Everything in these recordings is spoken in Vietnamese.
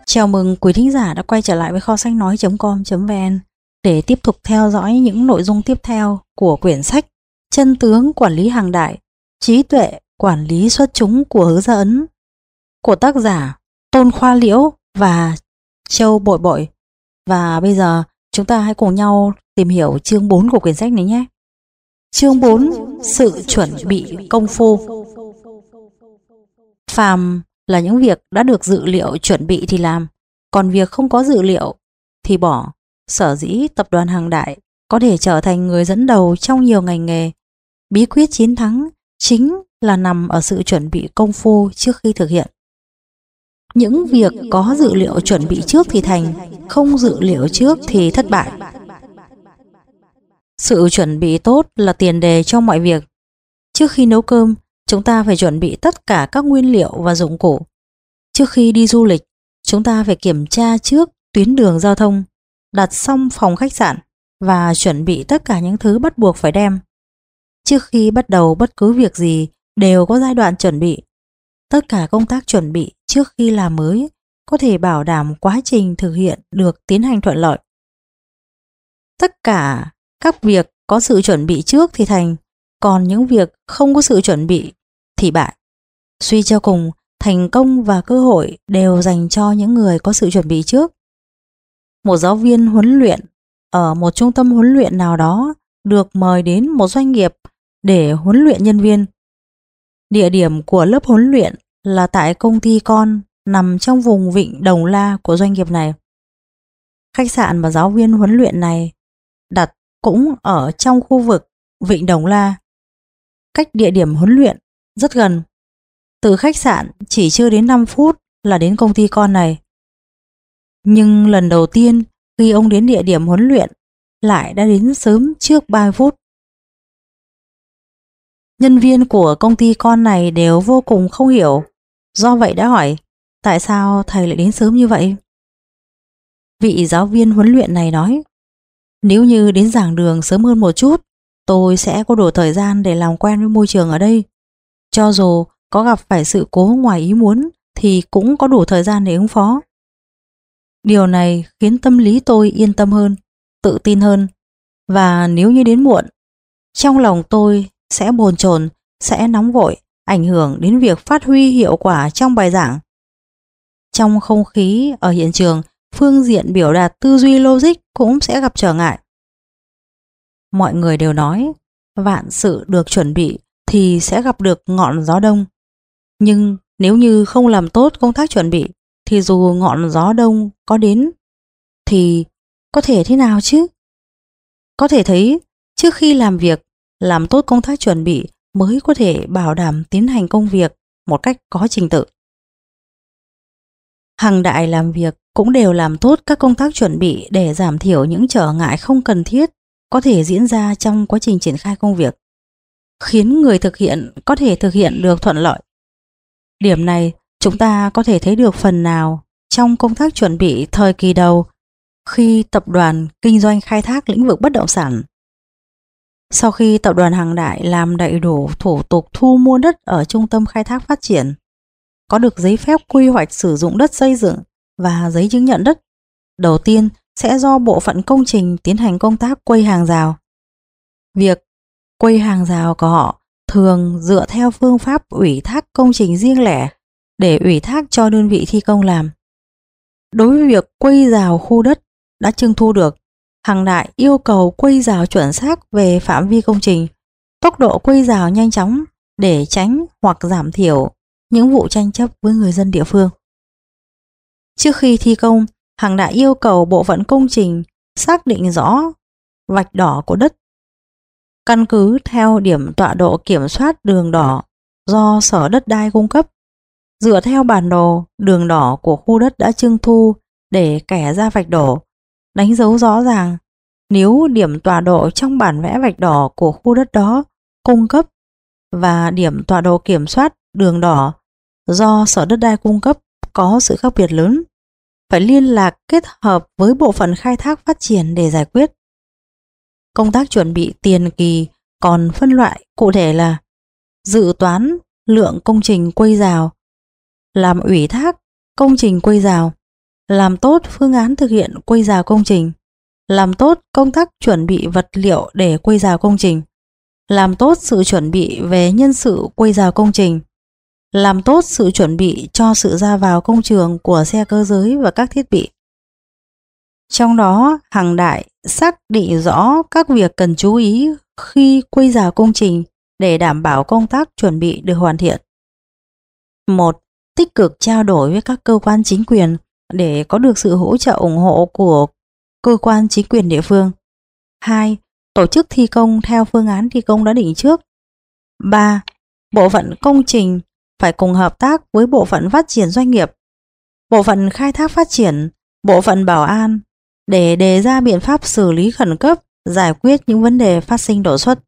Chào mừng quý thính giả đã quay trở lại với kho sách nói.com.vn để tiếp tục theo dõi những nội dung tiếp theo của quyển sách Chân tướng quản lý hàng đại, trí tuệ quản lý xuất chúng của Hứa Gia Ấn của tác giả Tôn Khoa Liễu và Châu Bội Bội. Và bây giờ chúng ta hãy cùng nhau tìm hiểu chương 4 của quyển sách này nhé. Chương 4: Sự chuẩn bị công phu. Phàm là những việc đã được dự liệu chuẩn bị thì làm, còn việc không có dự liệu thì bỏ. Sở dĩ tập đoàn Hàng Đại có thể trở thành người dẫn đầu trong nhiều ngành nghề, bí quyết chiến thắng chính là nằm ở sự chuẩn bị công phu trước khi thực hiện. Những việc có dự liệu chuẩn bị trước thì thành, không dự liệu trước thì thất bại. Sự chuẩn bị tốt là tiền đề cho mọi việc. Trước khi nấu cơm, chúng ta phải chuẩn bị tất cả các nguyên liệu và dụng cụ. Trước khi đi du lịch, chúng ta phải kiểm tra trước tuyến đường giao thông, đặt xong phòng khách sạn và chuẩn bị tất cả những thứ bắt buộc phải đem. Trước khi bắt đầu bất cứ việc gì đều có giai đoạn chuẩn bị. Tất cả công tác chuẩn bị trước khi làm mới có thể bảo đảm quá trình thực hiện được tiến hành thuận lợi. Tất cả các việc có sự chuẩn bị trước thì thành, còn những việc không có sự chuẩn bị thì bại. Suy cho cùng, thành công và cơ hội đều dành cho những người có sự chuẩn bị trước. Một giáo viên huấn luyện ở một trung tâm huấn luyện nào đó được mời đến một doanh nghiệp để huấn luyện nhân viên. Địa điểm của lớp huấn luyện là tại công ty con nằm trong vùng Vịnh Đồng La của doanh nghiệp này. Khách sạn mà giáo viên huấn luyện này đặt cũng ở trong khu vực Vịnh Đồng La, cách địa điểm huấn luyện rất gần. Từ khách sạn chỉ chưa đến 5 phút là đến công ty con này. Nhưng lần đầu tiên khi ông đến địa điểm huấn luyện lại đã đến sớm trước 30 phút. Nhân viên của công ty con này đều vô cùng không hiểu, do vậy đã hỏi: tại sao thầy lại đến sớm như vậy? Vị giáo viên huấn luyện này nói: nếu như đến giảng đường sớm hơn một chút, tôi sẽ có đủ thời gian để làm quen với môi trường ở đây. Cho dù có gặp phải sự cố ngoài ý muốn thì cũng có đủ thời gian để ứng phó. Điều này khiến tâm lý tôi yên tâm hơn, tự tin hơn. Và nếu như đến muộn, trong lòng tôi sẽ bồn chồn, sẽ nóng vội, ảnh hưởng đến việc phát huy hiệu quả trong bài giảng. Trong không khí ở hiện trường, phương diện biểu đạt tư duy logic cũng sẽ gặp trở ngại. Mọi người đều nói vạn sự được chuẩn bị thì sẽ gặp được ngọn gió đông. Nhưng nếu như không làm tốt công tác chuẩn bị thì dù ngọn gió đông có đến thì có thể thế nào chứ? Có thể thấy trước khi làm việc, làm tốt công tác chuẩn bị mới có thể bảo đảm tiến hành công việc một cách có trình tự. Hàng Đại làm việc cũng đều làm tốt các công tác chuẩn bị để giảm thiểu những trở ngại không cần thiết có thể diễn ra trong quá trình triển khai công việc, khiến người thực hiện có thể thực hiện được thuận lợi. Điểm này chúng ta có thể thấy được phần nào trong công tác chuẩn bị thời kỳ đầu khi tập đoàn kinh doanh khai thác lĩnh vực bất động sản. Sau khi tập đoàn Hàng Đại làm đầy đủ thủ tục thu mua đất ở trung tâm khai thác phát triển, có được giấy phép quy hoạch sử dụng đất xây dựng và giấy chứng nhận đất, đầu tiên sẽ do bộ phận công trình tiến hành công tác quây hàng rào. Việc quây hàng rào của họ thường dựa theo phương pháp ủy thác công trình riêng lẻ để ủy thác cho đơn vị thi công làm. Đối với việc quây rào khu đất đã trưng thu được, Hàng Đại yêu cầu quây rào chuẩn xác về phạm vi công trình, tốc độ quây rào nhanh chóng để tránh hoặc giảm thiểu những vụ tranh chấp với người dân địa phương. Trước khi thi công, Hàng Đại yêu cầu bộ phận công trình xác định rõ vạch đỏ của đất. Căn cứ theo điểm tọa độ kiểm soát đường đỏ do Sở Đất đai cung cấp, dựa theo bản đồ đường đỏ của khu đất đã trưng thu để kẻ ra vạch đổ, đánh dấu rõ ràng. Nếu điểm tọa độ trong bản vẽ vạch đỏ của khu đất đó cung cấp và điểm tọa độ kiểm soát đường đỏ do Sở Đất đai cung cấp có sự khác biệt lớn, phải liên lạc kết hợp với bộ phận khai thác phát triển để giải quyết. Công tác chuẩn bị tiền kỳ còn phân loại cụ thể là dự toán lượng công trình quây rào, làm ủy thác công trình quây rào, làm tốt phương án thực hiện quây rào công trình, làm tốt công tác chuẩn bị vật liệu để quây rào công trình, làm tốt sự chuẩn bị về nhân sự quây rào công trình, làm tốt sự chuẩn bị cho sự ra vào công trường của xe cơ giới và các thiết bị. Trong đó, Hằng Đại xác định rõ các việc cần chú ý khi quây rào công trình để đảm bảo công tác chuẩn bị được hoàn thiện. 1. Tích cực trao đổi với các cơ quan chính quyền để có được sự hỗ trợ ủng hộ của cơ quan chính quyền địa phương. 2. Tổ chức thi công theo phương án thi công đã định trước. 3. Bộ phận công trình phải cùng hợp tác với bộ phận phát triển doanh nghiệp, bộ phận khai thác phát triển, bộ phận bảo an để đề ra biện pháp xử lý khẩn cấp, giải quyết những vấn đề phát sinh đột xuất.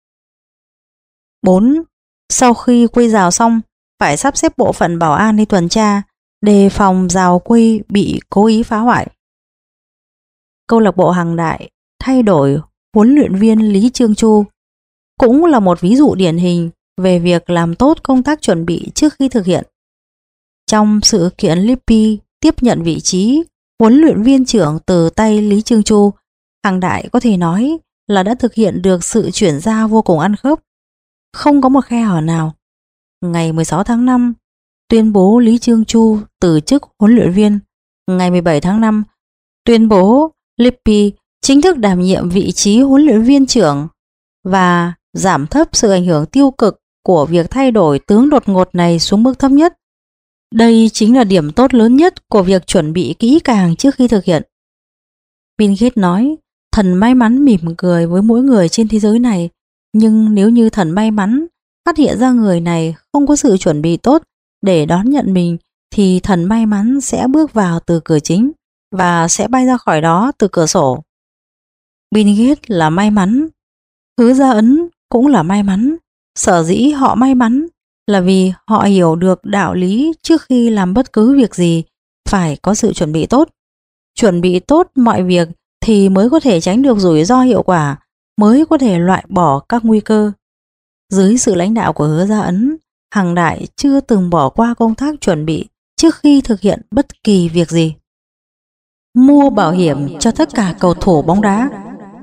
4. Sau khi quây rào xong, phải sắp xếp bộ phận bảo an đi tuần tra, đề phòng rào quây bị cố ý phá hoại. Câu lạc bộ Hằng Đại thay đổi huấn luyện viên Lý Trương Chu cũng là một ví dụ điển hình về việc làm tốt công tác chuẩn bị trước khi thực hiện. Trong sự kiện Lippi tiếp nhận vị trí huấn luyện viên trưởng từ tay Lý Trương Chu, Hằng Đại có thể nói là đã thực hiện được sự chuyển giao vô cùng ăn khớp, không có một khe hở nào. Ngày 16 tháng 5, tuyên bố Lý Trương Chu từ chức huấn luyện viên. Ngày 17 tháng 5, tuyên bố Lippi chính thức đảm nhiệm vị trí huấn luyện viên trưởng và giảm thấp sự ảnh hưởng tiêu cực của việc thay đổi tướng đột ngột này xuống mức thấp nhất. Đây chính là điểm tốt lớn nhất của việc chuẩn bị kỹ càng trước khi thực hiện. Bill Gates nói, thần may mắn mỉm cười với mỗi người trên thế giới này, nhưng nếu như thần may mắn phát hiện ra người này không có sự chuẩn bị tốt để đón nhận mình, thì thần may mắn sẽ bước vào từ cửa chính và sẽ bay ra khỏi đó từ cửa sổ. Bill Gates là may mắn, Hứa Gia Ấn cũng là may mắn. Sở dĩ họ may mắn là vì họ hiểu được đạo lý trước khi làm bất cứ việc gì phải có sự chuẩn bị tốt. Chuẩn bị tốt mọi việc thì mới có thể tránh được rủi ro hiệu quả, mới có thể loại bỏ các nguy cơ. Dưới sự lãnh đạo của Hứa Gia Ấn, Hằng Đại chưa từng bỏ qua công tác chuẩn bị trước khi thực hiện bất kỳ việc gì. Mua bảo hiểm cho tất cả cầu thủ bóng đá.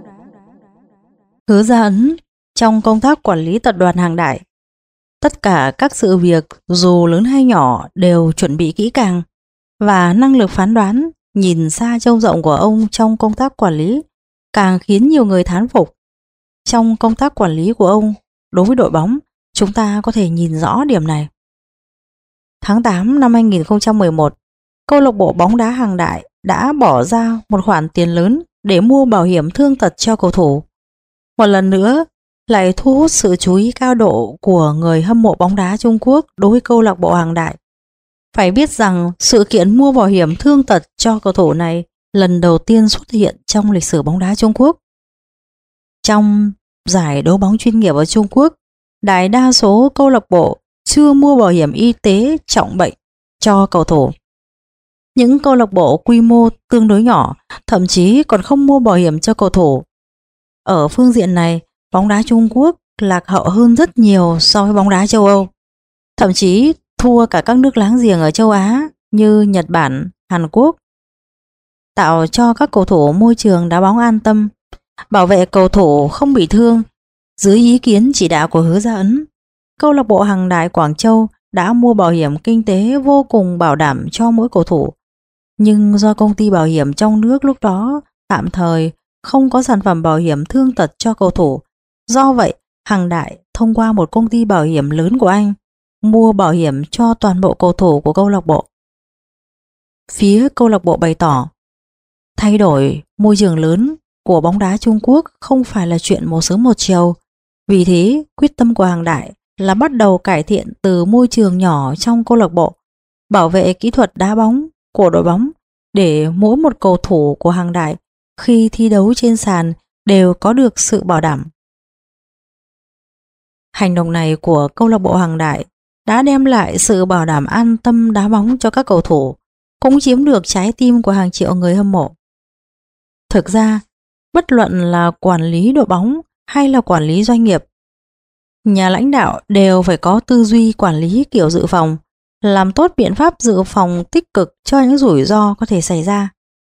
Hứa Gia Ấn trong công tác quản lý tập đoàn Hằng Đại, tất cả các sự việc dù lớn hay nhỏ đều chuẩn bị kỹ càng, và năng lực phán đoán, nhìn xa trông rộng của ông trong công tác quản lý càng khiến nhiều người thán phục. Trong công tác quản lý của ông đối với đội bóng, chúng ta có thể nhìn rõ điểm này. Tháng 8 năm 2011, câu lạc bộ bóng đá Hằng Đại đã bỏ ra một khoản tiền lớn để mua bảo hiểm thương tật cho cầu thủ. Một lần nữa lại thu hút sự chú ý cao độ của người hâm mộ bóng đá Trung Quốc đối với câu lạc bộ Hằng Đại. Phải biết rằng sự kiện mua bảo hiểm thương tật cho cầu thủ này lần đầu tiên xuất hiện trong lịch sử bóng đá Trung Quốc. Trong giải đấu bóng chuyên nghiệp ở Trung Quốc, đại đa số câu lạc bộ chưa mua bảo hiểm y tế trọng bệnh cho cầu thủ. Những câu lạc bộ quy mô tương đối nhỏ thậm chí còn không mua bảo hiểm cho cầu thủ. Ở phương diện này, bóng đá Trung Quốc lạc hậu hơn rất nhiều so với bóng đá châu Âu, thậm chí thua cả các nước láng giềng ở châu Á như Nhật Bản, Hàn Quốc. Tạo cho các cầu thủ môi trường đá bóng an tâm, bảo vệ cầu thủ không bị thương. Dưới ý kiến chỉ đạo của Hứa Gia Ấn, câu lạc bộ Hằng Đại Quảng Châu đã mua bảo hiểm kinh tế vô cùng bảo đảm cho mỗi cầu thủ. Nhưng do công ty bảo hiểm trong nước lúc đó tạm thời không có sản phẩm bảo hiểm thương tật cho cầu thủ, do vậy Hằng Đại thông qua một công ty bảo hiểm lớn của Anh mua bảo hiểm cho toàn bộ cầu thủ của câu lạc bộ. Phía câu lạc bộ bày tỏ, thay đổi môi trường lớn của bóng đá Trung Quốc không phải là chuyện một sớm một chiều. Vì thế, quyết tâm của Hằng Đại là bắt đầu cải thiện từ môi trường nhỏ trong câu lạc bộ, bảo vệ kỹ thuật đá bóng của đội bóng để mỗi một cầu thủ của Hằng Đại khi thi đấu trên sàn đều có được sự bảo đảm. Hành động này của câu lạc bộ Hằng Đại đã đem lại sự bảo đảm an tâm đá bóng cho các cầu thủ, cũng chiếm được trái tim của hàng triệu người hâm mộ. Thực ra, bất luận là quản lý đội bóng hay là quản lý doanh nghiệp, nhà lãnh đạo đều phải có tư duy quản lý kiểu dự phòng, làm tốt biện pháp dự phòng tích cực cho những rủi ro có thể xảy ra.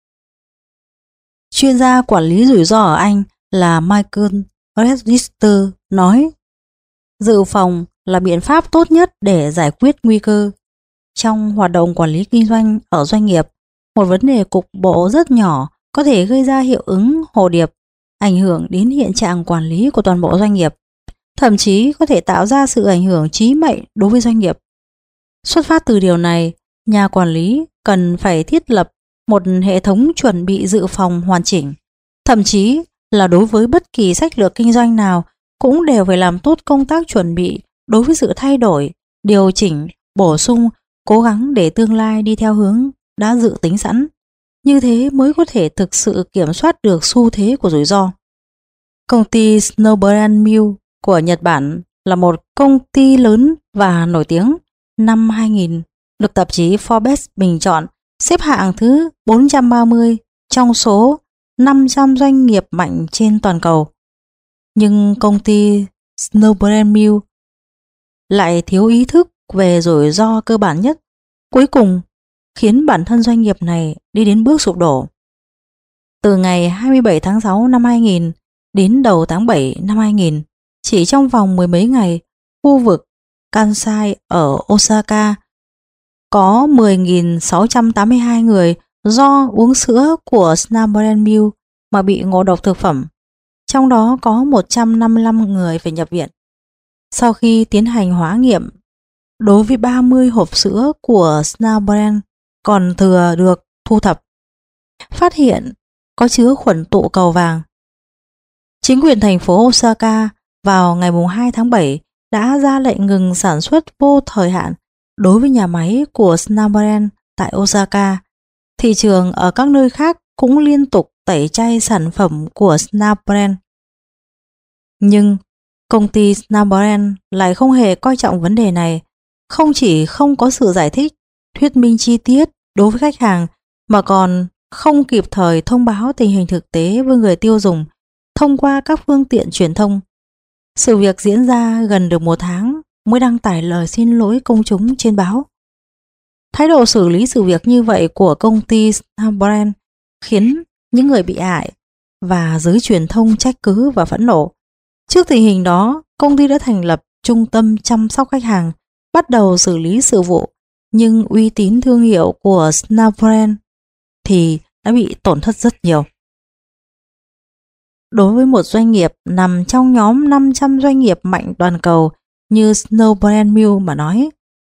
Chuyên gia quản lý rủi ro ở Anh là Michael Register nói, dự phòng là biện pháp tốt nhất để giải quyết nguy cơ. Trong hoạt động quản lý kinh doanh ở doanh nghiệp, một vấn đề cục bộ rất nhỏ có thể gây ra hiệu ứng hồ điệp, ảnh hưởng đến hiện trạng quản lý của toàn bộ doanh nghiệp, thậm chí có thể tạo ra sự ảnh hưởng chí mệnh đối với doanh nghiệp. Xuất phát từ điều này, nhà quản lý cần phải thiết lập một hệ thống chuẩn bị dự phòng hoàn chỉnh, thậm chí là đối với bất kỳ sách lược kinh doanh nào cũng đều phải làm tốt công tác chuẩn bị đối với sự thay đổi, điều chỉnh, bổ sung, cố gắng để tương lai đi theo hướng đã dự tính sẵn. Như thế mới có thể thực sự kiểm soát được xu thế của rủi ro. Công ty Snowbrand Mills của Nhật Bản là một công ty lớn và nổi tiếng. Năm 2000 được tạp chí Forbes bình chọn xếp hạng thứ 430 trong số 500 doanh nghiệp mạnh trên toàn cầu. Nhưng công ty Snowbrand Mills lại thiếu ý thức về rủi ro cơ bản nhất, cuối cùng khiến bản thân doanh nghiệp này đi đến bước sụp đổ. Từ ngày 27 tháng 6 năm 2000 đến đầu tháng 7 năm 2000, chỉ trong vòng mười mấy ngày, khu vực Kansai ở Osaka có 10.682 người do uống sữa của Snowbrand Mills mà bị ngộ độc thực phẩm, trong đó có 155 người phải nhập viện. Sau khi tiến hành hóa nghiệm đối với 30 hộp sữa của Snowbrand còn thừa được thu thập, phát hiện có chứa khuẩn tụ cầu vàng. Chính quyền thành phố Osaka vào ngày 2 tháng 7 đã ra lệnh ngừng sản xuất vô thời hạn đối với nhà máy của Snowbrand tại Osaka. Thị trường ở các nơi khác cũng liên tục tẩy chay sản phẩm của Snowbrand. Nhưng công ty Snowbrand lại không hề coi trọng vấn đề này, không chỉ không có sự giải thích, thuyết minh chi tiết đối với khách hàng, mà còn không kịp thời thông báo tình hình thực tế với người tiêu dùng thông qua các phương tiện truyền thông. Sự việc diễn ra gần được một tháng mới đăng tải lời xin lỗi công chúng trên báo. Thái độ xử lý sự việc như vậy của công ty Snowbrand khiến những người bị hại và giới truyền thông trách cứ và phẫn nộ. Trước tình hình đó, công ty đã thành lập trung tâm chăm sóc khách hàng, bắt đầu xử lý sự vụ, nhưng uy tín thương hiệu của Snowbrand thì đã bị tổn thất rất nhiều. Đối với một doanh nghiệp nằm trong nhóm 500 doanh nghiệp mạnh toàn cầu như Snowbrand Mills mà nói,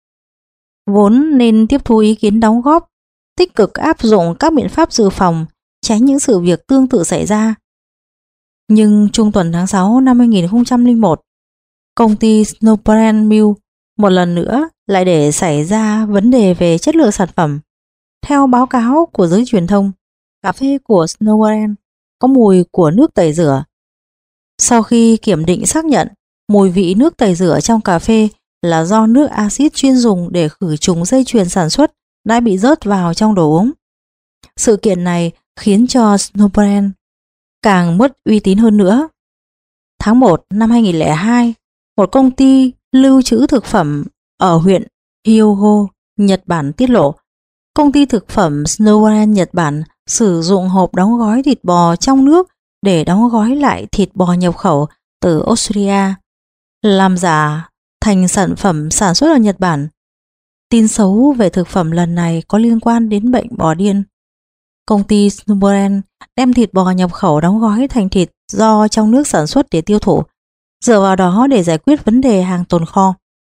vốn nên tiếp thu ý kiến đóng góp, tích cực áp dụng các biện pháp dự phòng, tránh những sự việc tương tự xảy ra. Nhưng trung tuần tháng 6 năm 2001, công ty Snowbrand Mills một lần nữa lại để xảy ra vấn đề về chất lượng sản phẩm. Theo báo cáo của giới truyền thông, cà phê của Snowbrand có mùi của nước tẩy rửa. Sau khi kiểm định xác nhận, mùi vị nước tẩy rửa trong cà phê là do nước axit chuyên dùng để khử trùng dây chuyền sản xuất đã bị rớt vào trong đồ uống. Sự kiện này khiến cho Snowbrand càng mất uy tín hơn nữa. Tháng 1 năm 2002, một công ty lưu trữ thực phẩm ở huyện Hyogo, Nhật Bản tiết lộ, công ty thực phẩm Snowbrand Nhật Bản sử dụng hộp đóng gói thịt bò trong nước để đóng gói lại thịt bò nhập khẩu từ Australia, làm giả thành sản phẩm sản xuất ở Nhật Bản. Tin xấu về thực phẩm lần này có liên quan đến bệnh bò điên. Công ty Snowbrand đem thịt bò nhập khẩu đóng gói thành thịt do trong nước sản xuất để tiêu thụ, dựa vào đó để giải quyết vấn đề hàng tồn kho.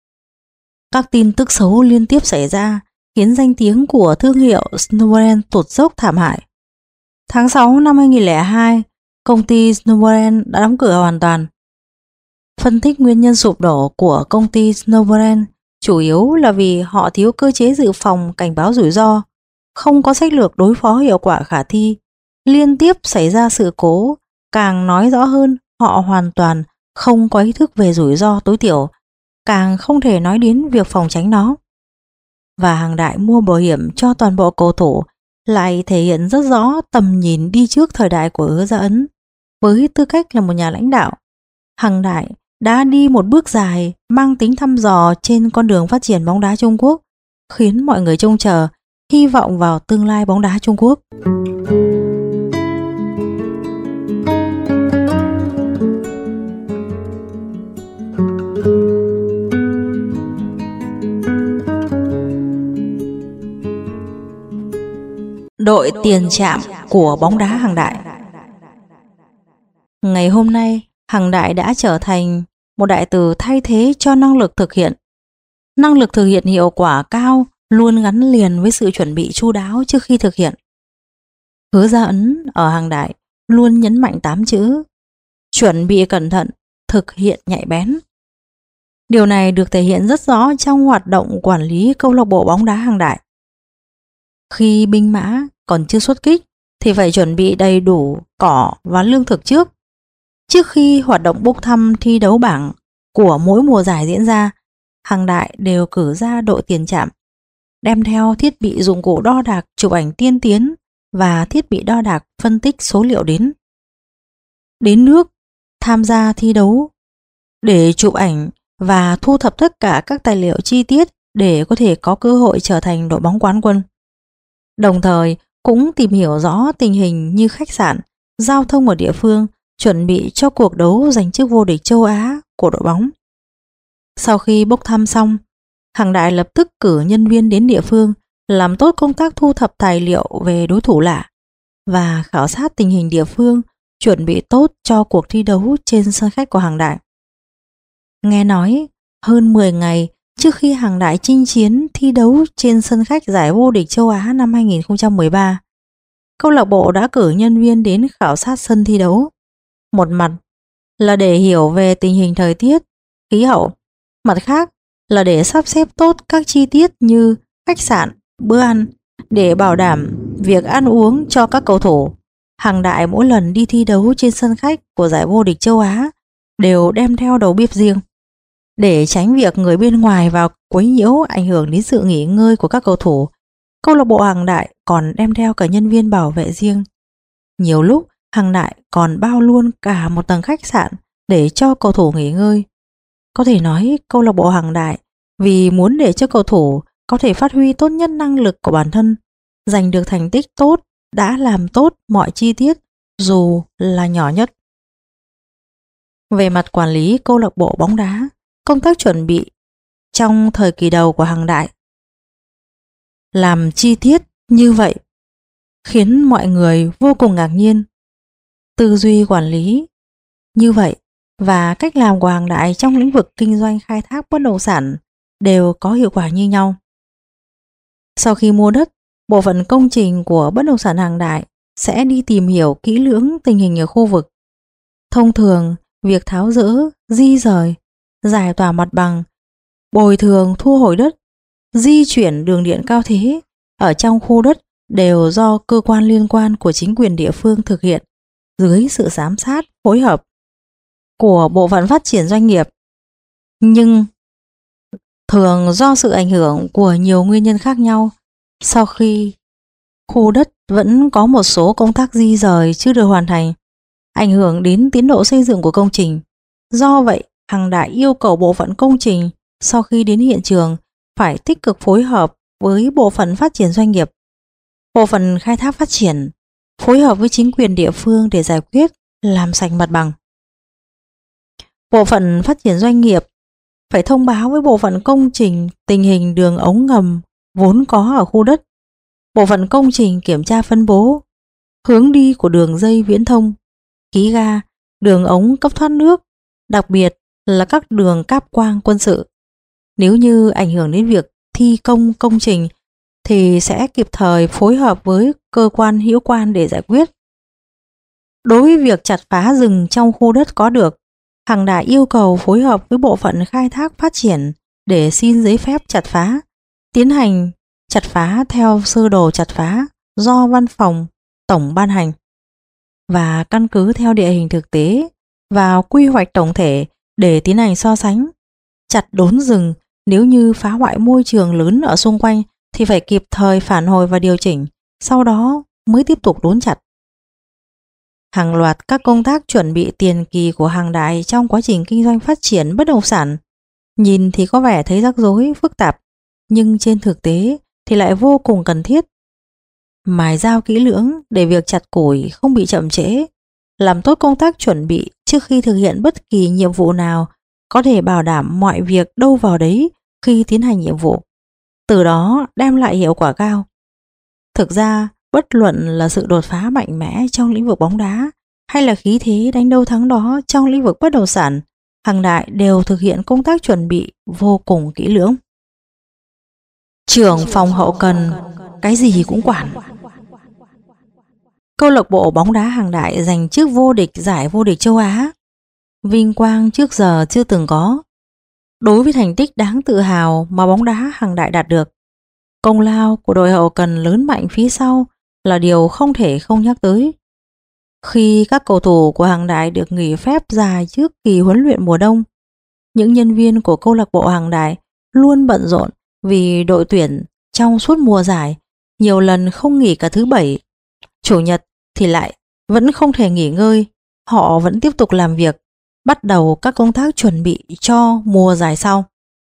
Các tin tức xấu liên tiếp xảy ra khiến danh tiếng của thương hiệu Snowbrand tụt dốc thảm hại. Tháng 6 năm 2002, công ty Snowbrand đã đóng cửa hoàn toàn. Phân tích nguyên nhân sụp đổ của công ty Snowbrand chủ yếu là vì họ thiếu cơ chế dự phòng cảnh báo rủi ro, không có sách lược đối phó hiệu quả khả thi, liên tiếp xảy ra sự cố, càng nói rõ hơn họ hoàn toàn không có ý thức về rủi ro tối thiểu, càng không thể nói đến việc phòng tránh nó. Và hàng đại mua bảo hiểm cho toàn bộ cầu thủ lại thể hiện rất rõ tầm nhìn đi trước thời đại của Hứa Gia Ấn. Với tư cách là một nhà lãnh đạo, hàng đại đã đi một bước dài mang tính thăm dò trên con đường phát triển bóng đá Trung Quốc, khiến mọi người trông chờ, hy vọng vào tương lai bóng đá Trung Quốc. Đội tiền trạm của bóng đá Hằng Đại. Ngày hôm nay, Hằng Đại đã trở thành một đại từ thay thế cho năng lực thực hiện. Năng lực thực hiện hiệu quả cao luôn gắn liền với sự chuẩn bị chu đáo trước khi thực hiện. Hứa Gia Ấn ở Hằng Đại luôn nhấn mạnh 8 chữ: chuẩn bị cẩn thận, thực hiện nhạy bén. Điều này được thể hiện rất rõ trong hoạt động quản lý câu lạc bộ bóng đá Hằng Đại. Khi binh mã còn chưa xuất kích thì phải chuẩn bị đầy đủ cỏ và lương thực trước. Trước khi hoạt động bốc thăm thi đấu bảng của mỗi mùa giải diễn ra, Hằng Đại đều cử ra đội tiền trạm, đem theo thiết bị dụng cụ đo đạc chụp ảnh tiên tiến và thiết bị đo đạc phân tích số liệu đến nước tham gia thi đấu để chụp ảnh và thu thập tất cả các tài liệu chi tiết để có thể có cơ hội trở thành đội bóng quán quân. Đồng thời cũng tìm hiểu rõ tình hình như khách sạn, giao thông ở địa phương, chuẩn bị cho cuộc đấu giành chức vô địch châu Á của đội bóng. Sau khi bốc thăm xong, Hằng Đại lập tức cử nhân viên đến địa phương làm tốt công tác thu thập tài liệu về đối thủ lạ và khảo sát tình hình địa phương, chuẩn bị tốt cho cuộc thi đấu trên sân khách của Hằng Đại. Nghe nói, hơn 10 ngày trước khi Hằng Đại chinh chiến thi đấu trên sân khách giải vô địch châu Á năm 2013, câu lạc bộ đã cử nhân viên đến khảo sát sân thi đấu. Một mặt là để hiểu về tình hình thời tiết, khí hậu, mặt khác là để sắp xếp tốt các chi tiết như khách sạn, bữa ăn để bảo đảm việc ăn uống cho các cầu thủ. Hằng Đại mỗi lần đi thi đấu trên sân khách của giải vô địch châu Á đều đem theo đầu bếp riêng. Để tránh việc người bên ngoài vào quấy nhiễu ảnh hưởng đến sự nghỉ ngơi của các cầu thủ, câu lạc bộ Hằng Đại còn đem theo cả nhân viên bảo vệ riêng. Nhiều lúc Hằng Đại còn bao luôn cả một tầng khách sạn để cho cầu thủ nghỉ ngơi. Có thể nói câu lạc bộ Hằng Đại vì muốn để cho cầu thủ có thể phát huy tốt nhất năng lực của bản thân, giành được thành tích tốt, đã làm tốt mọi chi tiết dù là nhỏ nhất. Về mặt quản lý câu lạc bộ bóng đá, công tác chuẩn bị trong thời kỳ đầu của Hằng Đại làm chi tiết như vậy khiến mọi người vô cùng ngạc nhiên. Tư duy quản lý như vậy và cách làm của Hằng Đại trong lĩnh vực kinh doanh khai thác bất động sản đều có hiệu quả như nhau. Sau khi mua đất, bộ phận công trình của bất động sản Hằng Đại sẽ đi tìm hiểu kỹ lưỡng tình hình ở khu vực. Thông thường, việc tháo dỡ, di rời, giải tỏa mặt bằng, bồi thường thu hồi đất, di chuyển đường điện cao thế ở trong khu đất đều do cơ quan liên quan của chính quyền địa phương thực hiện dưới sự giám sát, phối hợp của bộ phận phát triển doanh nghiệp. Nhưng thường do sự ảnh hưởng của nhiều nguyên nhân khác nhau, sau khi khu đất vẫn có một số công tác di rời chưa được hoàn thành, ảnh hưởng đến tiến độ xây dựng của công trình. Do vậy, Hằng Đại yêu cầu bộ phận công trình sau khi đến hiện trường phải tích cực phối hợp với bộ phận phát triển doanh nghiệp, bộ phận khai thác phát triển, phối hợp với chính quyền địa phương để giải quyết, làm sạch mặt bằng. Bộ phận phát triển doanh nghiệp phải thông báo với bộ phận công trình tình hình đường ống ngầm vốn có ở khu đất. Bộ phận công trình kiểm tra phân bố, hướng đi của đường dây viễn thông, khí ga, đường ống cấp thoát nước, đặc biệt là các đường cáp quang quân sự. Nếu như ảnh hưởng đến việc thi công công trình thì sẽ kịp thời phối hợp với cơ quan hữu quan để giải quyết. Đối với việc chặt phá rừng trong khu đất có được, Hằng Đại yêu cầu phối hợp với bộ phận khai thác phát triển để xin giấy phép chặt phá, tiến hành chặt phá theo sơ đồ chặt phá do văn phòng tổng ban hành và căn cứ theo địa hình thực tế và quy hoạch tổng thể để tiến hành so sánh. Chặt đốn rừng nếu như phá hoại môi trường lớn ở xung quanh thì phải kịp thời phản hồi và điều chỉnh, sau đó mới tiếp tục đốn chặt. Hàng loạt các công tác chuẩn bị tiền kỳ của Hằng Đại trong quá trình kinh doanh phát triển bất động sản nhìn thì có vẻ thấy rắc rối, phức tạp, nhưng trên thực tế thì lại vô cùng cần thiết. Mài dao kỹ lưỡng để việc chặt củi không bị chậm trễ, làm tốt công tác chuẩn bị trước khi thực hiện bất kỳ nhiệm vụ nào có thể bảo đảm mọi việc đâu vào đấy khi tiến hành nhiệm vụ, từ đó đem lại hiệu quả cao. Thực ra, bất luận là sự đột phá mạnh mẽ trong lĩnh vực bóng đá hay là khí thế đánh đâu thắng đó trong lĩnh vực bất động sản, Hằng Đại đều thực hiện công tác chuẩn bị vô cùng kỹ lưỡng. Trưởng phòng hậu cần cái gì cũng quản. Câu lạc bộ bóng đá Hằng Đại giành chức vô địch giải vô địch châu Á, vinh quang trước giờ chưa từng có. Đối với thành tích đáng tự hào mà bóng đá Hằng Đại đạt được, công lao của đội hậu cần lớn mạnh phía sau là điều không thể không nhắc tới. Khi các cầu thủ của Hằng Đại được nghỉ phép dài trước kỳ huấn luyện mùa đông, những nhân viên của câu lạc bộ Hằng Đại luôn bận rộn vì đội tuyển trong suốt mùa giải, nhiều lần không nghỉ cả thứ Bảy, Chủ nhật thì lại vẫn không thể nghỉ ngơi. Họ vẫn tiếp tục làm việc, bắt đầu các công tác chuẩn bị cho mùa giải sau.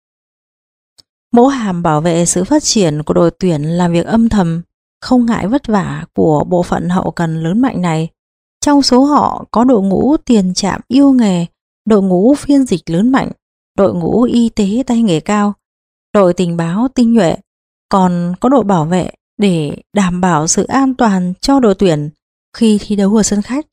Mẫu hàm bảo vệ sự phát triển của đội tuyển làm việc âm thầm, không ngại vất vả của bộ phận hậu cần lớn mạnh này. Trong số họ có đội ngũ tiền trạm yêu nghề, đội ngũ phiên dịch lớn mạnh, đội ngũ y tế tay nghề cao, đội tình báo tinh nhuệ, còn có đội bảo vệ để đảm bảo sự an toàn cho đội tuyển khi thi đấu ở sân khách.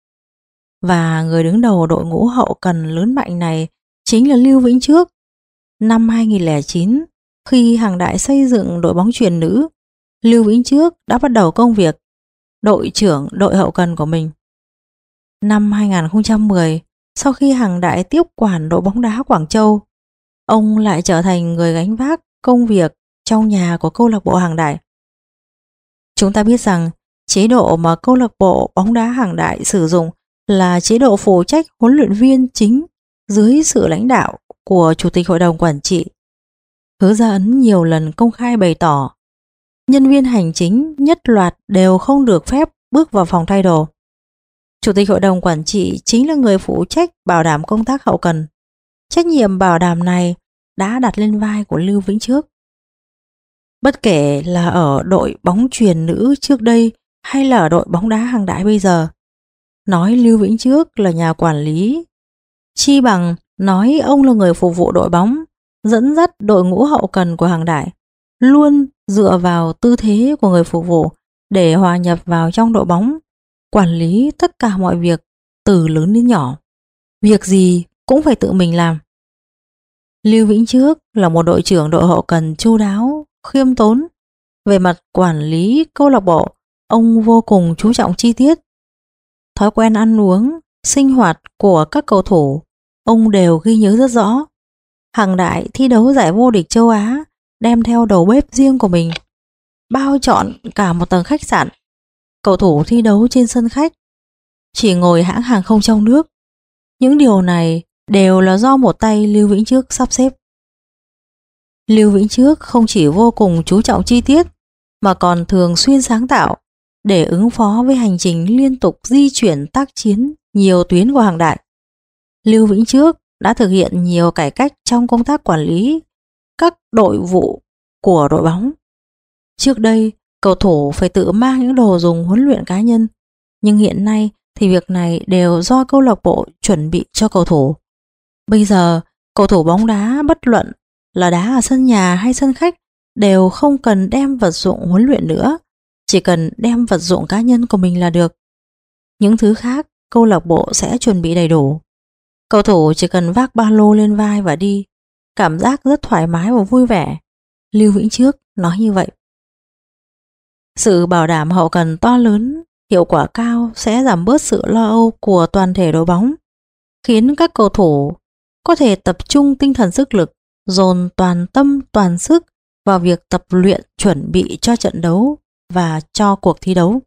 Và người đứng đầu đội ngũ hậu cần lớn mạnh này chính là Lưu Vĩnh Trước. Năm 2009, khi Hằng Đại xây dựng đội bóng chuyền nữ, Lưu Vĩnh Trước đã bắt đầu công việc đội trưởng đội hậu cần của mình. Năm 2010, sau khi Hằng Đại tiếp quản đội bóng đá Quảng Châu, ông lại trở thành người gánh vác công việc trong nhà của câu lạc bộ Hằng Đại. Chúng ta biết rằng chế độ mà câu lạc bộ bóng đá Hằng Đại sử dụng là chế độ phụ trách huấn luyện viên chính dưới sự lãnh đạo của Chủ tịch Hội đồng Quản trị. Hứa Gia Ấn nhiều lần công khai bày tỏ nhân viên hành chính nhất loạt đều không được phép bước vào phòng thay đồ. Chủ tịch Hội đồng Quản trị chính là người phụ trách bảo đảm công tác hậu cần. Trách nhiệm bảo đảm này đã đặt lên vai của Lưu Vĩnh Trước. Bất kể là ở đội bóng chuyền nữ trước đây hay là ở đội bóng đá Hằng Đại bây giờ, nói Lưu Vĩnh Trước là nhà quản lý, chi bằng nói ông là người phục vụ đội bóng, dẫn dắt đội ngũ hậu cần của Hằng Đại, luôn dựa vào tư thế của người phục vụ để hòa nhập vào trong đội bóng, quản lý tất cả mọi việc từ lớn đến nhỏ. Việc gì cũng phải tự mình làm. Lưu Vĩnh Trước là một đội trưởng đội hậu cần chu đáo, khiêm tốn. Về mặt quản lý câu lạc bộ, ông vô cùng chú trọng chi tiết. Thói quen ăn uống, sinh hoạt của các cầu thủ, ông đều ghi nhớ rất rõ. Hằng Đại thi đấu giải vô địch châu Á, đem theo đầu bếp riêng của mình, bao trọn cả một tầng khách sạn. Cầu thủ thi đấu trên sân khách, chỉ ngồi hãng hàng không trong nước. Những điều này đều là do một tay Lưu Vĩnh Trước sắp xếp. Lưu Vĩnh Trước không chỉ vô cùng chú trọng chi tiết mà còn thường xuyên sáng tạo để ứng phó với hành trình liên tục di chuyển tác chiến nhiều tuyến của Hằng Đại. Lưu Vĩnh Trước đã thực hiện nhiều cải cách trong công tác quản lý các đội vụ của đội bóng. Trước đây, cầu thủ phải tự mang những đồ dùng huấn luyện cá nhân, nhưng hiện nay thì việc này đều do câu lạc bộ chuẩn bị cho cầu thủ. Bây giờ, cầu thủ bóng đá bất luận là đá ở sân nhà hay sân khách đều không cần đem vật dụng huấn luyện nữa, chỉ cần đem vật dụng cá nhân của mình là được. Những thứ khác câu lạc bộ sẽ chuẩn bị đầy đủ. Cầu thủ chỉ cần vác ba lô lên vai và đi, cảm giác rất thoải mái và vui vẻ. Lưu Vĩnh Trước nói như vậy. Sự bảo đảm hậu cần to lớn, hiệu quả cao sẽ giảm bớt sự lo âu của toàn thể đội bóng, khiến các cầu thủ có thể tập trung tinh thần sức lực, dồn toàn tâm toàn sức vào việc tập luyện chuẩn bị cho trận đấu và cho cuộc thi đấu.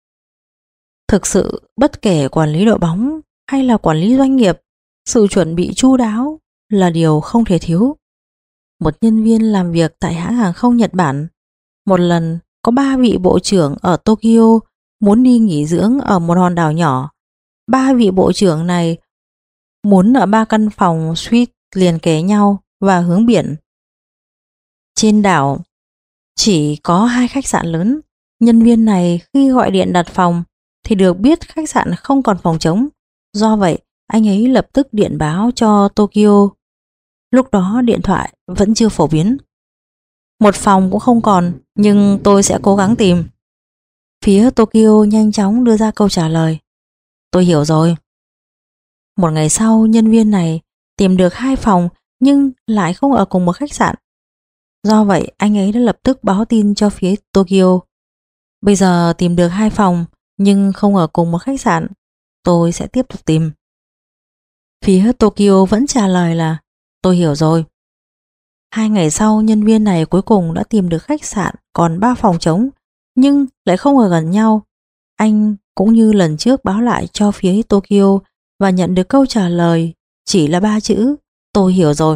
Thực sự, bất kể quản lý đội bóng hay là quản lý doanh nghiệp, sự chuẩn bị chu đáo là điều không thể thiếu. Một nhân viên làm việc tại hãng hàng không Nhật Bản, một lần có 3 vị bộ trưởng ở Tokyo muốn đi nghỉ dưỡng ở một hòn đảo nhỏ. 3 vị bộ trưởng này muốn ở 3 căn phòng suite liền kề nhau và hướng biển. Trên đảo chỉ có 2 khách sạn lớn. Nhân viên này khi gọi điện đặt phòng thì được biết khách sạn không còn phòng trống. Do vậy, anh ấy lập tức điện báo cho Tokyo. Lúc đó điện thoại vẫn chưa phổ biến. Một phòng cũng không còn, nhưng tôi sẽ cố gắng tìm. Phía Tokyo nhanh chóng đưa ra câu trả lời. Tôi hiểu rồi. Một ngày sau, nhân viên này tìm được 2 phòng nhưng lại không ở cùng một khách sạn. Do vậy, anh ấy đã lập tức báo tin cho phía Tokyo. Bây giờ tìm được 2 phòng nhưng không ở cùng một khách sạn. Tôi sẽ tiếp tục tìm. Phía Tokyo vẫn trả lời là tôi hiểu rồi. 2 ngày sau, nhân viên này cuối cùng đã tìm được khách sạn còn 3 phòng trống nhưng lại không ở gần nhau. Anh cũng như lần trước báo lại cho phía Tokyo và nhận được câu trả lời chỉ là 3 chữ tôi hiểu rồi.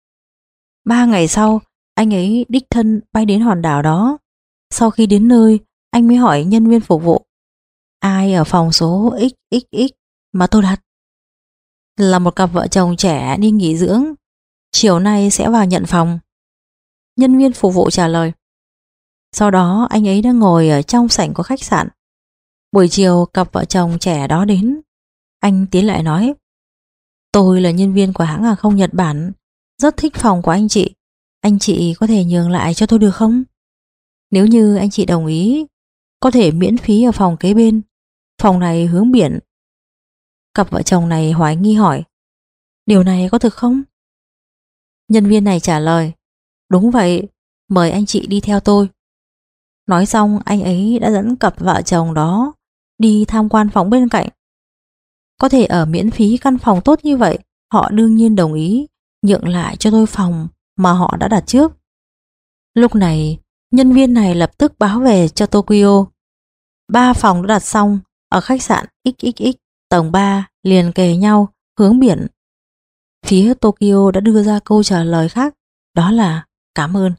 3 ngày sau, anh ấy đích thân bay đến hòn đảo đó. Sau khi đến nơi, anh mới hỏi nhân viên phục vụ: ai ở phòng số XXX mà tôi đặt? Là một cặp vợ chồng trẻ đi nghỉ dưỡng, chiều nay sẽ vào nhận phòng. Nhân viên phục vụ trả lời. Sau đó anh ấy đang ngồi ở trong sảnh của khách sạn. Buổi chiều cặp vợ chồng trẻ đó đến. Anh tiến lại nói: tôi là nhân viên của hãng hàng không Nhật Bản, rất thích phòng của anh chị. Anh chị có thể nhường lại cho tôi được không? Nếu như anh chị đồng ý, có thể miễn phí ở phòng kế bên. Phòng này hướng biển. Cặp vợ chồng này hoài nghi hỏi: điều này có thực không? Nhân viên này trả lời: đúng vậy, mời anh chị đi theo tôi. Nói xong, anh ấy đã dẫn cặp vợ chồng đó đi tham quan phòng bên cạnh. Có thể ở miễn phí căn phòng tốt như vậy, họ đương nhiên đồng ý nhượng lại cho tôi phòng mà họ đã đặt trước. Lúc này, nhân viên này lập tức báo về cho Tokyo. 3 phòng đã đặt xong ở khách sạn XXX tầng 3 liền kề nhau, hướng biển. Phía Tokyo đã đưa ra câu trả lời khác, đó là cảm ơn.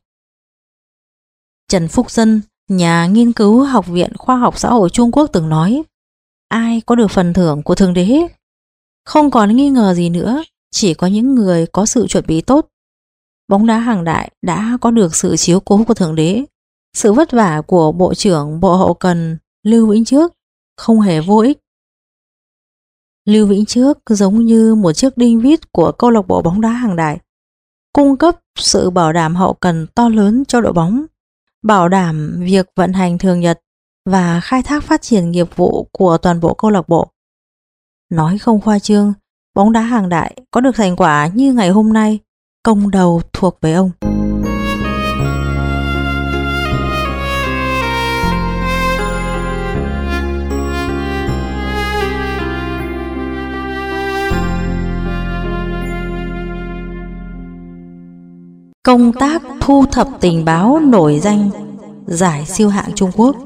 Trần Phúc Dân, nhà nghiên cứu Học viện Khoa học Xã hội Trung Quốc từng nói: ai có được phần thưởng của Thượng Đế? Không còn nghi ngờ gì nữa, chỉ có những người có sự chuẩn bị tốt. Bóng đá Hàng Đại đã có được sự chiếu cố của Thượng Đế. Sự vất vả của Bộ trưởng Bộ Hậu Cần Lưu Vĩnh Trước không hề vô ích. Lưu Vĩnh Trước giống như một chiếc đinh vít của câu lạc bộ bóng đá Hàng Đại, cung cấp sự bảo đảm hậu cần to lớn cho đội bóng, bảo đảm việc vận hành thường nhật và khai thác phát triển nghiệp vụ của toàn bộ câu lạc bộ. Nói không khoa trương, bóng đá Hàng Đại có được thành quả như ngày hôm nay, công đầu thuộc về ông. Công tác thu thập tình báo nổi danh giải siêu hạng Trung Quốc.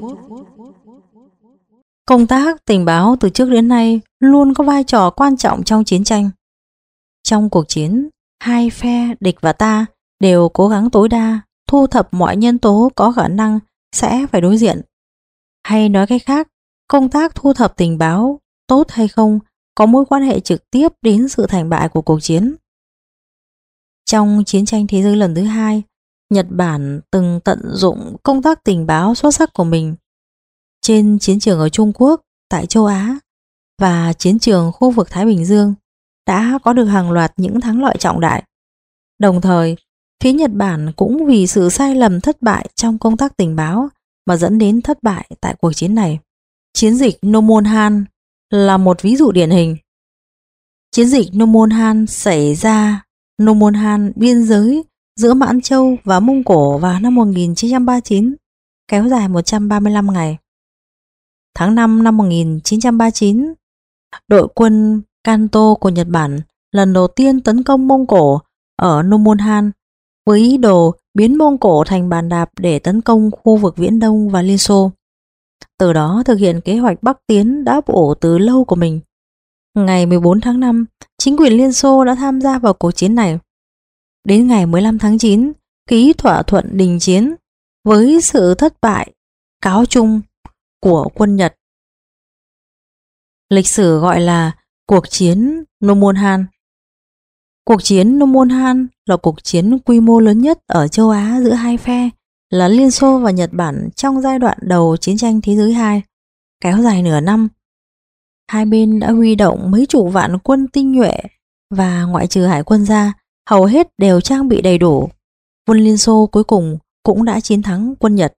Công tác tình báo từ trước đến nay luôn có vai trò quan trọng trong chiến tranh. Trong cuộc chiến, hai phe địch và ta đều cố gắng tối đa thu thập mọi nhân tố có khả năng sẽ phải đối diện. Hay nói cách khác, công tác thu thập tình báo tốt hay không có mối quan hệ trực tiếp đến sự thành bại của cuộc chiến. Trong chiến tranh thế giới lần thứ 2, Nhật Bản từng tận dụng công tác tình báo xuất sắc của mình. Trên chiến trường ở Trung Quốc, tại châu Á và chiến trường khu vực Thái Bình Dương đã có được hàng loạt những thắng lợi trọng đại. Đồng thời, phía Nhật Bản cũng vì sự sai lầm thất bại trong công tác tình báo mà dẫn đến thất bại tại cuộc chiến này. Chiến dịch Nomonhan là một ví dụ điển hình. Chiến dịch Nomonhan xảy ra Nomonhan biên giới giữa Mãn Châu và Mông Cổ vào năm 1939, kéo dài 135 ngày. Tháng 5 năm 1939, đội quân Kanto của Nhật Bản lần đầu tiên tấn công Mông Cổ ở Nomonhan với ý đồ biến Mông Cổ thành bàn đạp để tấn công khu vực Viễn Đông và Liên Xô. Từ đó thực hiện kế hoạch Bắc tiến đã ổ từ lâu của mình. Ngày 14 tháng 5, chính quyền Liên Xô đã tham gia vào cuộc chiến này. Đến ngày 15 tháng 9, ký thỏa thuận đình chiến với sự thất bại cáo chung của quân Nhật. Lịch sử gọi là cuộc chiến Nomonhan. Cuộc chiến No Monhan là cuộc chiến quy mô lớn nhất ở châu Á giữa hai phe là Liên Xô và Nhật Bản trong giai đoạn đầu chiến tranh thế giới 2, kéo dài nửa năm. Hai bên đã huy động mấy chục vạn quân tinh nhuệ và ngoại trừ hải quân ra, hầu hết đều trang bị đầy đủ. Quân Liên Xô cuối cùng cũng đã chiến thắng quân Nhật.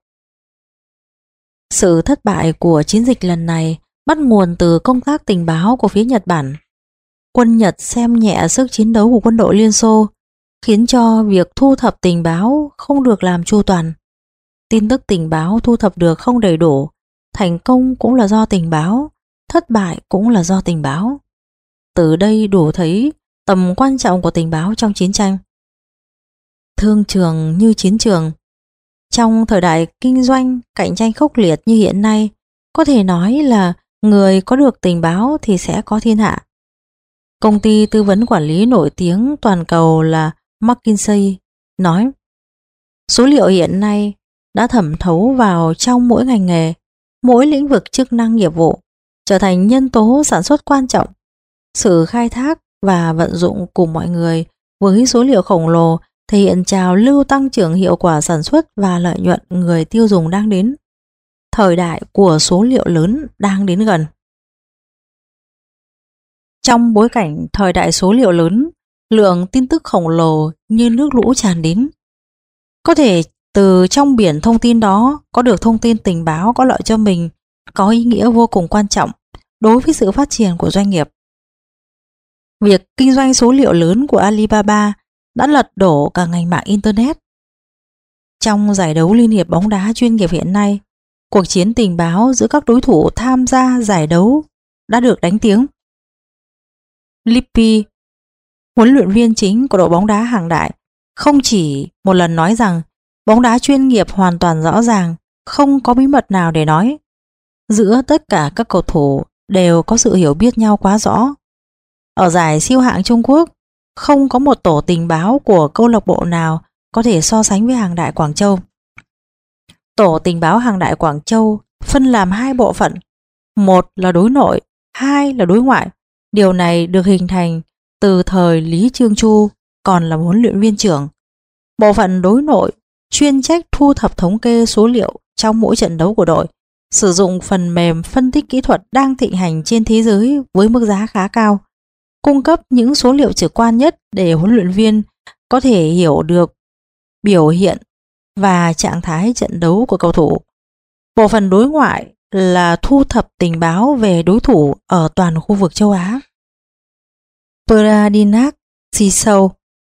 Sự thất bại của chiến dịch lần này bắt nguồn từ công tác tình báo của phía Nhật Bản. Quân Nhật xem nhẹ sức chiến đấu của quân đội Liên Xô, khiến cho việc thu thập tình báo không được làm chu toàn. Tin tức tình báo thu thập được không đầy đủ, thành công cũng là do tình báo, thất bại cũng là do tình báo. Từ đây đủ thấy tầm quan trọng của tình báo trong chiến tranh. Thương trường như chiến trường. Trong thời đại kinh doanh cạnh tranh khốc liệt như hiện nay, có thể nói là người có được tình báo thì sẽ có thiên hạ. Công ty tư vấn quản lý nổi tiếng toàn cầu là McKinsey nói, số liệu hiện nay đã thẩm thấu vào trong mỗi ngành nghề, mỗi lĩnh vực chức năng nghiệp vụ, trở thành nhân tố sản xuất quan trọng. Sự khai thác và vận dụng cùng mọi người với số liệu khổng lồ thể hiện trào lưu tăng trưởng hiệu quả sản xuất và lợi nhuận người tiêu dùng đang đến. Thời đại của số liệu lớn đang đến gần. Trong bối cảnh thời đại số liệu lớn, lượng tin tức khổng lồ như nước lũ tràn đến. Có thể từ trong biển thông tin đó có được thông tin tình báo có lợi cho mình, có ý nghĩa vô cùng quan trọng đối với sự phát triển của doanh nghiệp. Việc kinh doanh số liệu lớn của Alibaba đã lật đổ cả ngành mạng Internet. Trong giải đấu liên hiệp bóng đá chuyên nghiệp hiện nay, cuộc chiến tình báo giữa các đối thủ tham gia giải đấu đã được đánh tiếng. Lippi, huấn luyện viên chính của đội bóng đá Hàng Đại, không chỉ một lần nói rằng bóng đá chuyên nghiệp hoàn toàn rõ ràng, không có bí mật nào để nói. Giữa tất cả các cầu thủ đều có sự hiểu biết nhau quá rõ. Ở giải siêu hạng Trung Quốc, không có một tổ tình báo của câu lạc bộ nào có thể so sánh với Hàng Đại Quảng Châu. Tổ tình báo Hàng Đại Quảng Châu phân làm hai bộ phận, một là đối nội, hai là đối ngoại. Điều này được hình thành từ thời Lý Trương Chu còn là huấn luyện viên trưởng. Bộ phận đối nội chuyên trách thu thập thống kê số liệu trong mỗi trận đấu của đội, sử dụng phần mềm phân tích kỹ thuật đang thịnh hành trên thế giới với mức giá khá cao, cung cấp những số liệu trực quan nhất để huấn luyện viên có thể hiểu được biểu hiện và trạng thái trận đấu của cầu thủ. Bộ phận đối ngoại là thu thập tình báo về đối thủ ở toàn khu vực châu Á. Pradinak Sisou,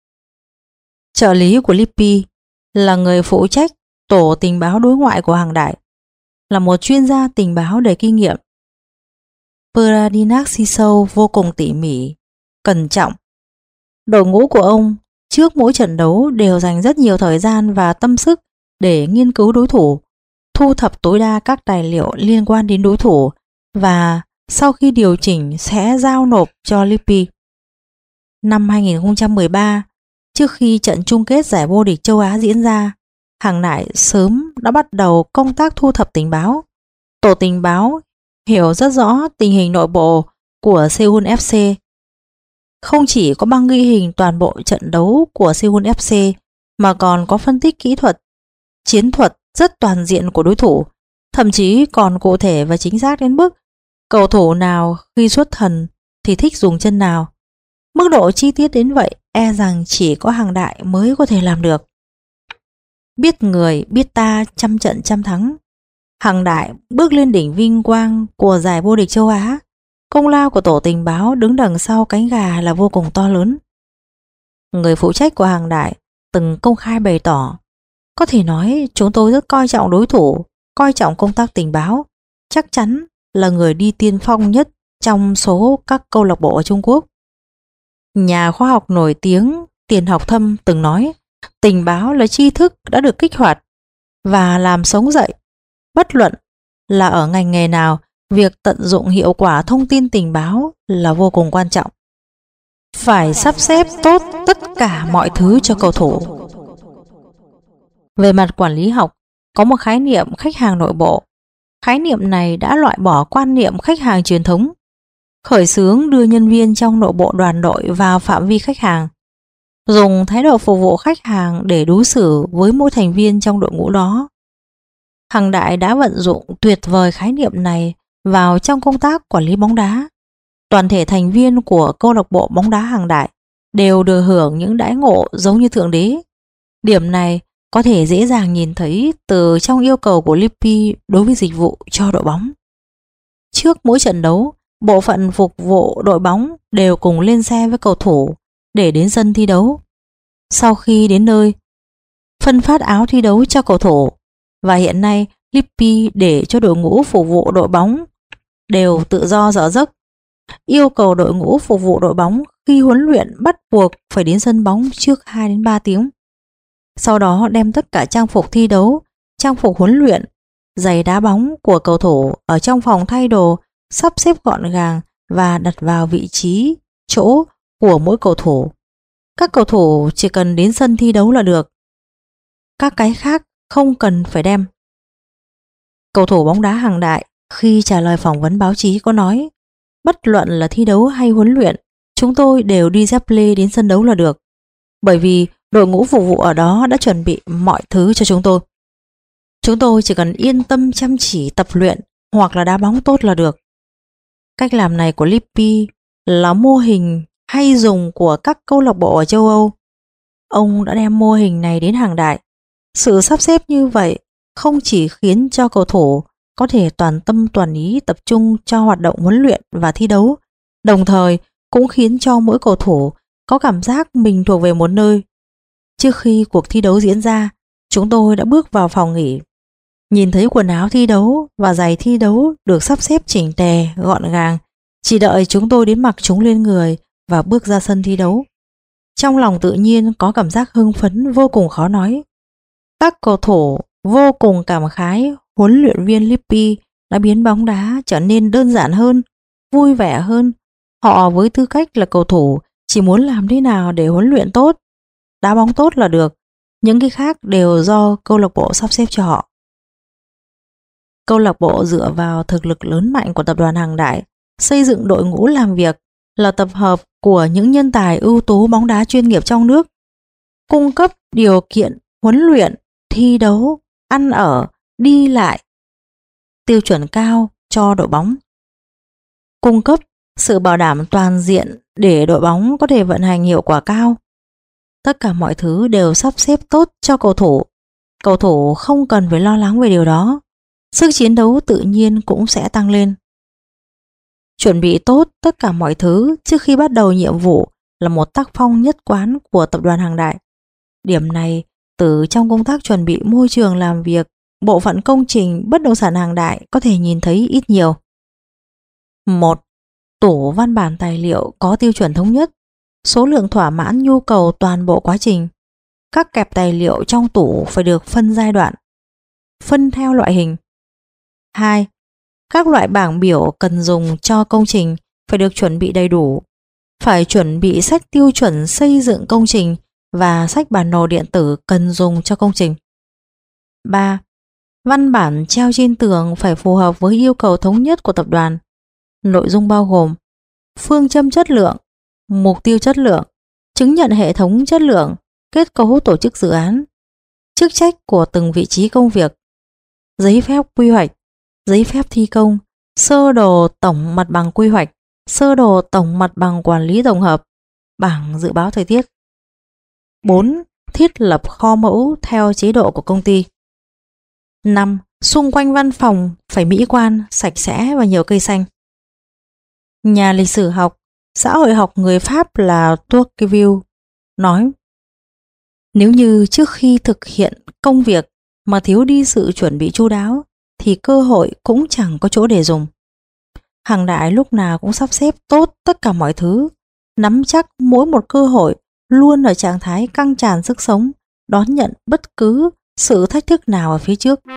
trợ lý của Lippi, là người phụ trách tổ tình báo đối ngoại của Hàng Đại, là một chuyên gia tình báo đầy kinh nghiệm. Pradinak Sisou vô cùng tỉ mỉ, cẩn trọng. Đội ngũ của ông trước mỗi trận đấu đều dành rất nhiều thời gian và tâm sức để nghiên cứu đối thủ, thu thập tối đa các tài liệu liên quan đến đối thủ và sau khi điều chỉnh sẽ giao nộp cho Lippi. Năm 2013, trước khi trận chung kết giải vô địch châu Á diễn ra, Hàng Đại sớm đã bắt đầu công tác thu thập tình báo. Tổ tình báo hiểu rất rõ tình hình nội bộ của Seoul FC. Không chỉ có băng ghi hình toàn bộ trận đấu của Seoul FC mà còn có phân tích kỹ thuật, chiến thuật rất toàn diện của đối thủ, thậm chí còn cụ thể và chính xác đến mức cầu thủ nào khi xuất thần thì thích dùng chân nào. Mức độ chi tiết đến vậy e rằng chỉ có Hàng Đại mới có thể làm được. Biết người biết ta, trăm trận trăm thắng. Hàng Đại bước lên đỉnh vinh quang của giải vô địch châu Á. Công lao của tổ tình báo đứng đằng sau cánh gà là vô cùng to lớn. Người phụ trách của Hàng Đại từng công khai bày tỏ, có thể nói chúng tôi rất coi trọng đối thủ, coi trọng công tác tình báo, chắc chắn là người đi tiên phong nhất trong số các câu lạc bộ ở Trung Quốc. Nhà khoa học nổi tiếng Tiền Học Thâm từng nói, tình báo là tri thức đã được kích hoạt và làm sống dậy. Bất luận là ở ngành nghề nào, việc tận dụng hiệu quả thông tin tình báo là vô cùng quan trọng. Phải sắp xếp tốt tất cả mọi thứ cho cầu thủ. Về mặt quản lý học, có một khái niệm khách hàng nội bộ. Khái niệm này đã loại bỏ quan niệm khách hàng truyền thống, khởi xướng đưa nhân viên trong nội bộ đoàn đội vào phạm vi khách hàng. dùng thái độ phục vụ khách hàng để đối xử với mỗi thành viên trong đội ngũ đó. Hằng Đại đã vận dụng tuyệt vời khái niệm này vào trong công tác quản lý bóng đá. Toàn thể thành viên của câu lạc bộ bóng đá Hằng Đại đều được hưởng những đãi ngộ giống như thượng đế. Điểm này có thể dễ dàng nhìn thấy từ trong yêu cầu của Lippi đối với dịch vụ cho đội bóng. Trước mỗi trận đấu, bộ phận phục vụ đội bóng đều cùng lên xe với cầu thủ để đến sân thi đấu. Sau khi đến nơi, phân phát áo thi đấu cho cầu thủ, và hiện nay Lippi để cho đội ngũ phục vụ đội bóng đều tự do dở giấc. Yêu cầu đội ngũ phục vụ đội bóng khi huấn luyện bắt buộc phải đến sân bóng trước 2 đến 3 tiếng. Sau đó đem tất cả trang phục thi đấu, trang phục huấn luyện, giày đá bóng của cầu thủ ở trong phòng thay đồ sắp xếp gọn gàng và đặt vào vị trí, chỗ của mỗi cầu thủ. Các cầu thủ chỉ cần đến sân thi đấu là được. Các cái khác không cần phải đem. Cầu thủ bóng đá Hằng Đại khi trả lời phỏng vấn báo chí có nói, bất luận là thi đấu hay huấn luyện, chúng tôi đều đi dép lê đến sân đấu là được. Bởi vì đội ngũ phục vụ ở đó đã chuẩn bị mọi thứ cho chúng tôi. Chúng tôi chỉ cần yên tâm chăm chỉ tập luyện hoặc là đá bóng tốt là được. Cách làm này của Lippi là mô hình hay dùng của các câu lạc bộ ở châu Âu. Ông đã đem mô hình này đến Hằng Đại. Sự sắp xếp như vậy không chỉ khiến cho cầu thủ có thể toàn tâm toàn ý tập trung cho hoạt động huấn luyện và thi đấu, đồng thời cũng khiến cho mỗi cầu thủ có cảm giác mình thuộc về một nơi. Trước khi cuộc thi đấu diễn ra, chúng tôi đã bước vào phòng nghỉ, nhìn thấy quần áo thi đấu và giày thi đấu được sắp xếp chỉnh tề, gọn gàng, chỉ đợi chúng tôi đến mặc chúng lên người và bước ra sân thi đấu. Trong lòng tự nhiên có cảm giác hưng phấn vô cùng khó nói. Các cầu thủ vô cùng cảm khái huấn luyện viên Lippi đã biến bóng đá trở nên đơn giản hơn, vui vẻ hơn. Họ với tư cách là cầu thủ chỉ muốn làm thế nào để huấn luyện tốt, đá bóng tốt là được. Những cái khác đều do câu lạc bộ sắp xếp cho họ. Câu lạc bộ dựa vào thực lực lớn mạnh của tập đoàn Hằng Đại, xây dựng đội ngũ làm việc là tập hợp của những nhân tài ưu tú bóng đá chuyên nghiệp trong nước, cung cấp điều kiện huấn luyện, thi đấu, ăn ở, đi lại tiêu chuẩn cao cho đội bóng, cung cấp sự bảo đảm toàn diện để đội bóng có thể vận hành hiệu quả cao. Tất cả mọi thứ đều sắp xếp tốt cho cầu thủ. Cầu thủ không cần phải lo lắng về điều đó. Sức chiến đấu tự nhiên cũng sẽ tăng lên. Chuẩn bị tốt tất cả mọi thứ trước khi bắt đầu nhiệm vụ là một tác phong nhất quán của tập đoàn Hằng Đại. Điểm này từ trong công tác chuẩn bị môi trường làm việc, bộ phận công trình bất động sản Hằng Đại có thể nhìn thấy ít nhiều. 1. Tủ văn bản tài liệu có tiêu chuẩn thống nhất, số lượng thỏa mãn nhu cầu toàn bộ quá trình. Các kẹp tài liệu trong tủ phải được phân giai đoạn, phân theo loại hình. 2. Các loại bảng biểu cần dùng cho công trình phải được chuẩn bị đầy đủ. Phải chuẩn bị sách tiêu chuẩn xây dựng công trình và sách bản đồ điện tử cần dùng cho công trình. 3. Văn bản treo trên tường phải phù hợp với yêu cầu thống nhất của tập đoàn. Nội dung bao gồm phương châm chất lượng, mục tiêu chất lượng, chứng nhận hệ thống chất lượng, kết cấu tổ chức dự án, chức trách của từng vị trí công việc, giấy phép quy hoạch, giấy phép thi công, sơ đồ tổng mặt bằng quy hoạch, sơ đồ tổng mặt bằng quản lý tổng hợp, bảng dự báo thời tiết. 4. Thiết lập kho mẫu theo chế độ của công ty. 5. Xung quanh văn phòng phải mỹ quan, sạch sẽ và nhiều cây xanh. Nhà lịch sử học, xã hội học người Pháp là Tocqueville nói, nếu như trước khi thực hiện công việc mà thiếu đi sự chuẩn bị chu đáo thì cơ hội cũng chẳng có chỗ để dùng. Hằng Đại lúc nào cũng sắp xếp tốt tất cả mọi thứ, nắm chắc mỗi một cơ hội, luôn ở trạng thái căng tràn sức sống, đón nhận bất cứ sự thách thức nào ở phía trước.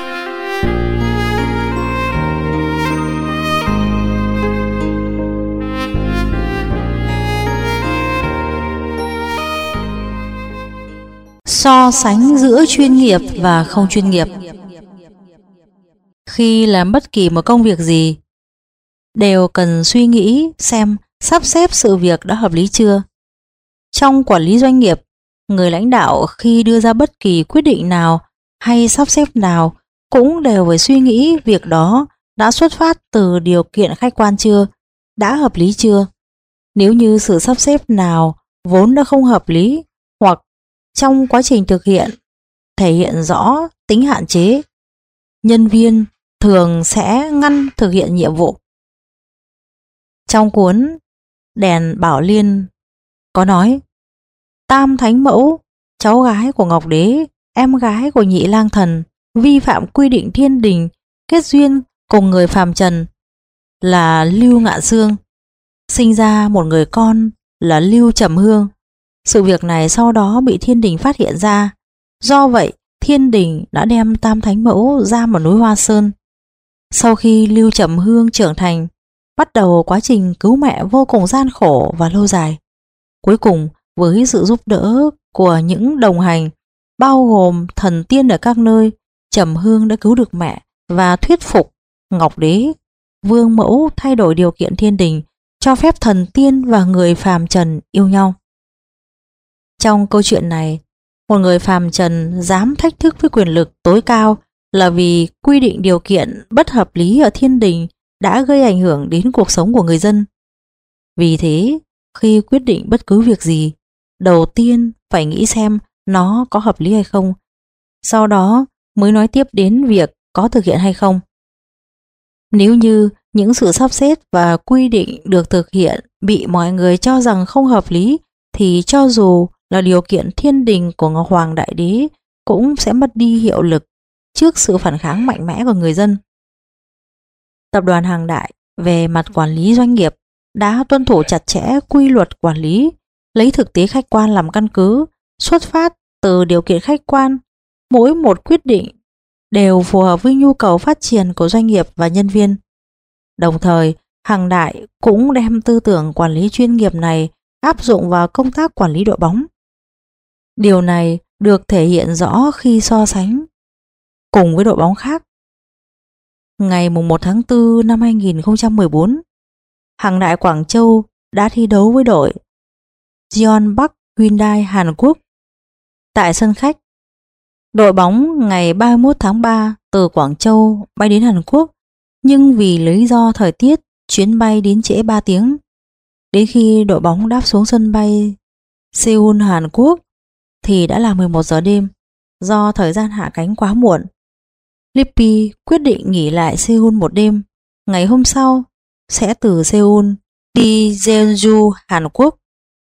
So sánh giữa chuyên nghiệp và không chuyên nghiệp. Khi làm bất kỳ một công việc gì, đều cần suy nghĩ xem sắp xếp sự việc đã hợp lý chưa. Trong quản lý doanh nghiệp, người lãnh đạo khi đưa ra bất kỳ quyết định nào hay sắp xếp nào cũng đều phải suy nghĩ việc đó đã xuất phát từ điều kiện khách quan chưa, đã hợp lý chưa. Nếu như sự sắp xếp nào vốn đã không hợp lý hoặc trong quá trình thực hiện thể hiện rõ tính hạn chế, nhân viên thường sẽ ngăn thực hiện nhiệm vụ. Trong cuốn Đèn Bảo Liên có nói, Tam Thánh Mẫu, cháu gái của Ngọc Đế, em gái của Nhị Lang Thần, vi phạm quy định thiên đình, kết duyên cùng người phàm trần là Lưu Ngạn Xương, sinh ra một người con là Lưu Trầm Hương. Sự việc này sau đó bị thiên đình phát hiện ra. Do vậy, thiên đình đã đem Tam Thánh Mẫu ra một núi Hoa Sơn. Sau khi Lưu Trầm Hương trưởng thành, bắt đầu quá trình cứu mẹ vô cùng gian khổ và lâu dài. Cuối cùng, với sự giúp đỡ của những đồng hành, bao gồm thần tiên ở các nơi, Trầm Hương đã cứu được mẹ và thuyết phục Ngọc Đế, Vương Mẫu thay đổi điều kiện thiên đình, cho phép thần tiên và người phàm trần yêu nhau. Trong câu chuyện này, một người phàm trần dám thách thức với quyền lực tối cao là vì quy định điều kiện bất hợp lý ở thiên đình đã gây ảnh hưởng đến cuộc sống của người dân. Vì thế, khi quyết định bất cứ việc gì, đầu tiên phải nghĩ xem nó có hợp lý hay không, sau đó mới nói tiếp đến việc có thực hiện hay không. Nếu như những sự sắp xếp và quy định được thực hiện bị mọi người cho rằng không hợp lý, thì cho dù là điều kiện thiên đình của Ngọc Hoàng Đại Đế cũng sẽ mất đi hiệu lực trước sự phản kháng mạnh mẽ của người dân. Tập đoàn Hàng Đại về mặt quản lý doanh nghiệp đã tuân thủ chặt chẽ quy luật quản lý, lấy thực tế khách quan làm căn cứ, xuất phát từ điều kiện khách quan. Mỗi một quyết định đều phù hợp với nhu cầu phát triển của doanh nghiệp và nhân viên. Đồng thời, Hàng Đại cũng đem tư tưởng quản lý chuyên nghiệp này áp dụng vào công tác quản lý đội bóng. Điều này được thể hiện rõ khi so sánh cùng với đội bóng khác. Ngày 1 tháng 4 năm 2014, Hàng Đại Quảng Châu đã thi đấu với đội Jeonbuk Hyundai Hàn Quốc. Tại sân khách, đội bóng ngày 31 tháng 3 từ Quảng Châu bay đến Hàn Quốc, nhưng vì lý do thời tiết, chuyến bay đến trễ 3 tiếng. Đến khi đội bóng đáp xuống sân bay Seoul, Hàn Quốc thì đã là 11 giờ đêm. Do thời gian hạ cánh quá muộn, Lippi quyết định nghỉ lại Seoul một đêm. Ngày hôm sau sẽ từ Seoul đi Jeonju, Hàn Quốc.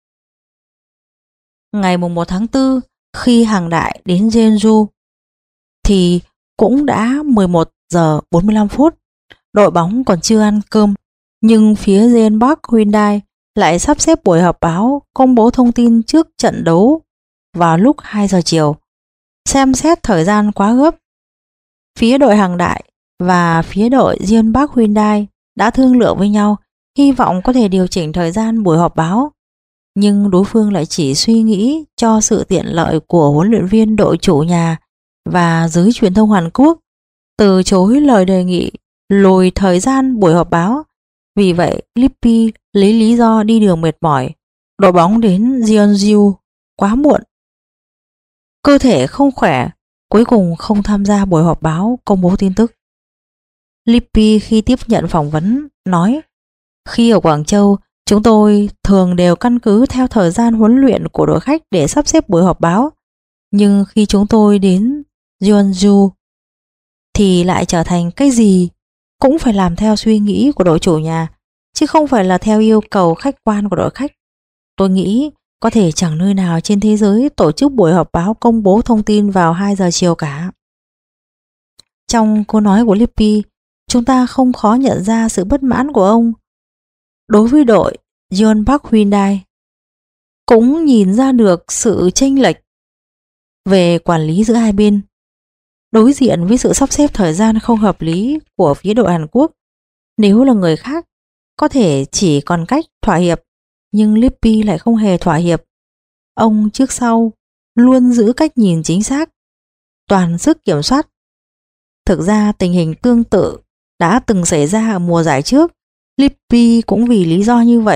Ngày 1 tháng 4, khi Hàng Đại đến Jeonju thì cũng đã 11 giờ 45 phút. Đội bóng còn chưa ăn cơm, nhưng phía Jeonbuk Hyundai lại sắp xếp buổi họp báo công bố thông tin trước trận đấu vào lúc 2 giờ chiều. Xem xét thời gian quá gấp, phía đội Hàng Đại và phía đội Jeonbuk Hyundai đã thương lượng với nhau, hy vọng có thể điều chỉnh thời gian buổi họp báo. Nhưng đối phương lại chỉ suy nghĩ cho sự tiện lợi của huấn luyện viên đội chủ nhà và giới truyền thông Hàn Quốc, từ chối lời đề nghị lùi thời gian buổi họp báo. Vì vậy, Lippi lấy lý do đi đường mệt mỏi, đội bóng đến Jeonju quá muộn, cơ thể không khỏe, cuối cùng không tham gia buổi họp báo công bố tin tức. Lippi khi tiếp nhận phỏng vấn nói, khi ở Quảng Châu, chúng tôi thường đều căn cứ theo thời gian huấn luyện của đội khách để sắp xếp buổi họp báo. Nhưng khi chúng tôi đến Jeonju thì lại trở thành cái gì cũng phải làm theo suy nghĩ của đội chủ nhà, chứ không phải là theo yêu cầu khách quan của đội khách. Tôi nghĩ có thể chẳng nơi nào trên thế giới tổ chức buổi họp báo công bố thông tin vào 2 giờ chiều cả. Trong câu nói của Lippi, chúng ta không khó nhận ra sự bất mãn của ông đối với đội Jeonbuk Hyundai. Cũng nhìn ra được sự chênh lệch về quản lý giữa hai bên. Đối diện với sự sắp xếp thời gian không hợp lý của phía đội Hàn Quốc, nếu là người khác có thể chỉ còn cách thỏa hiệp, nhưng Lippi lại không hề thỏa hiệp. Ông trước sau luôn giữ cách nhìn chính xác, toàn sức kiểm soát. Thực ra tình hình tương tự đã từng xảy ra ở mùa giải trước. Lippi cũng vì lý do như vậy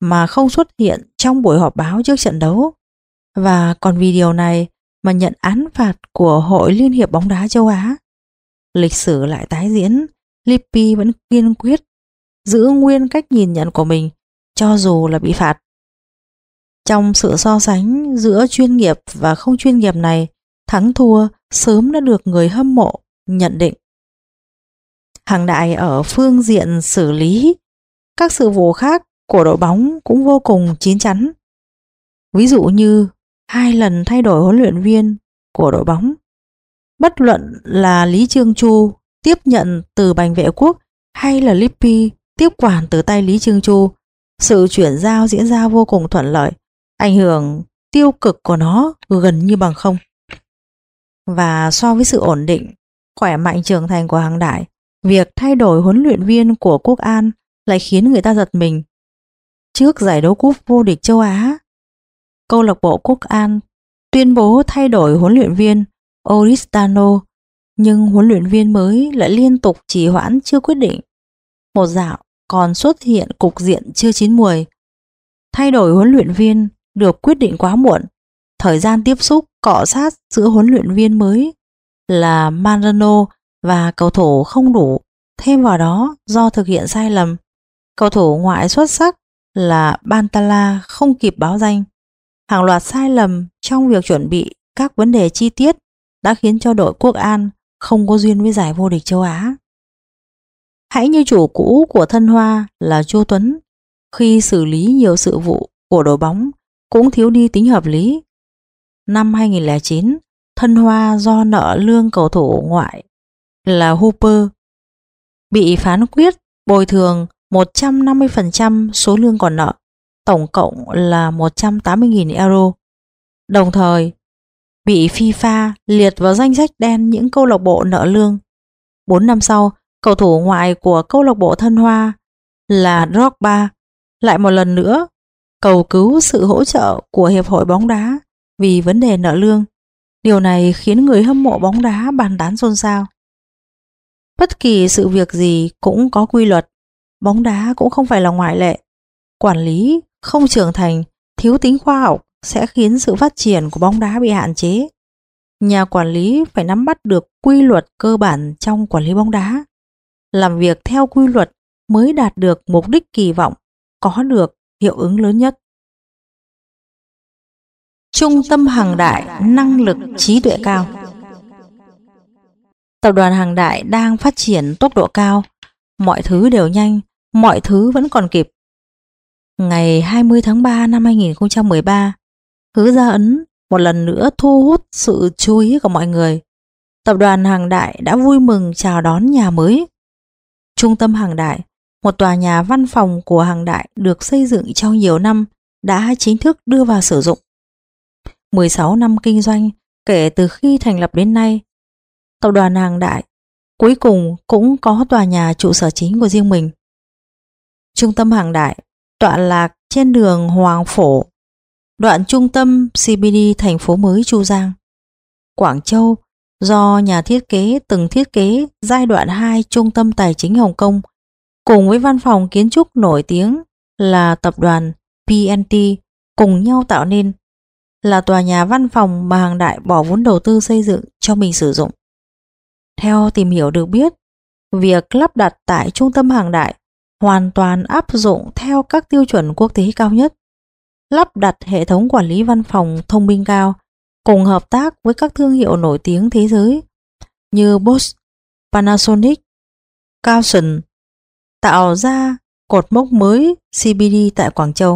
mà không xuất hiện trong buổi họp báo trước trận đấu, và còn vì điều này mà nhận án phạt của Hội Liên hiệp bóng đá châu Á. Lịch sử lại tái diễn, Lippi vẫn kiên quyết giữ nguyên cách nhìn nhận của mình cho dù là bị phạt. Trong sự so sánh giữa chuyên nghiệp và không chuyên nghiệp này, thắng thua sớm đã được người hâm mộ nhận định. Hằng Đại ở phương diện xử lý các sự vụ khác của đội bóng cũng vô cùng chín chắn. Ví dụ như 2 lần thay đổi huấn luyện viên của đội bóng. Bất luận là Lý Chương Chu tiếp nhận từ Bành Vệ Quốc hay là Lippi tiếp quản từ tay Lý Chương Chu, sự chuyển giao diễn ra vô cùng thuận lợi, ảnh hưởng tiêu cực của nó gần như bằng không. Và so với sự ổn định, khỏe mạnh trưởng thành của Hằng Đại, việc thay đổi huấn luyện viên của Quốc An lại khiến người ta giật mình. Trước giải đấu cúp vô địch châu Á, câu lạc bộ Quốc An tuyên bố thay đổi huấn luyện viên Oristano, nhưng huấn luyện viên mới lại liên tục trì hoãn chưa quyết định. Một dạo còn xuất hiện cục diện chưa chín muồi. Thay đổi huấn luyện viên được quyết định quá muộn. Thời gian tiếp xúc cọ sát giữa huấn luyện viên mới là Marano và cầu thủ không đủ. Thêm vào đó, do thực hiện sai lầm, cầu thủ ngoại xuất sắc là Bantala không kịp báo danh. Hàng loạt sai lầm trong việc chuẩn bị các vấn đề chi tiết đã khiến cho đội Quốc An không có duyên với giải vô địch châu Á. Hãy như chủ cũ của Thân Hoa là Chu Tuấn, khi xử lý nhiều sự vụ của đội bóng cũng thiếu đi tính hợp lý. Năm 2009, Thân Hoa do nợ lương cầu thủ ngoại là Hooper bị phán quyết bồi thường 150% số lương còn nợ, tổng cộng là 180.000 euro. Đồng thời, bị FIFA liệt vào danh sách đen những câu lạc bộ nợ lương. 4 năm sau, cầu thủ ngoại của câu lạc bộ Thân Hoa là Drogba lại một lần nữa cầu cứu sự hỗ trợ của Hiệp hội bóng đá vì vấn đề nợ lương. Điều này khiến người hâm mộ bóng đá bàn tán xôn xao. Bất kỳ sự việc gì cũng có quy luật, bóng đá cũng không phải là ngoại lệ. Quản lý không trưởng thành, thiếu tính khoa học sẽ khiến sự phát triển của bóng đá bị hạn chế. Nhà quản lý phải nắm bắt được quy luật cơ bản trong quản lý bóng đá. Làm việc theo quy luật mới đạt được mục đích kỳ vọng, có được hiệu ứng lớn nhất. Trung tâm Hằng Đại năng lực trí tuệ cao. Tập đoàn Hằng Đại đang phát triển tốc độ cao, mọi thứ đều nhanh, mọi thứ vẫn còn kịp. Ngày 20 tháng 3 năm 2013, Hứa Gia Ấn một lần nữa thu hút sự chú ý của mọi người. Tập đoàn Hằng Đại đã vui mừng chào đón nhà mới. Trung tâm Hằng Đại, một tòa nhà văn phòng của Hằng Đại được xây dựng trong nhiều năm, đã chính thức đưa vào sử dụng. 16 năm kinh doanh kể từ khi thành lập đến nay, tập đoàn Hằng Đại cuối cùng cũng có tòa nhà trụ sở chính của riêng mình. Trung tâm Hằng Đại tọa lạc trên đường Hoàng Phổ, đoạn trung tâm CBD thành phố mới Chu Giang, Quảng Châu, do nhà thiết kế từng thiết kế giai đoạn 2 trung tâm tài chính Hồng Kông cùng với văn phòng kiến trúc nổi tiếng là tập đoàn PNT cùng nhau tạo nên, là tòa nhà văn phòng mà Hằng Đại bỏ vốn đầu tư xây dựng cho mình sử dụng. Theo tìm hiểu được biết, việc lắp đặt tại trung tâm Hằng Đại hoàn toàn áp dụng theo các tiêu chuẩn quốc tế cao nhất, lắp đặt hệ thống quản lý văn phòng thông minh cao, cùng hợp tác với các thương hiệu nổi tiếng thế giới như Bosch, Panasonic, Caution, tạo ra cột mốc mới CBD tại Quảng Châu.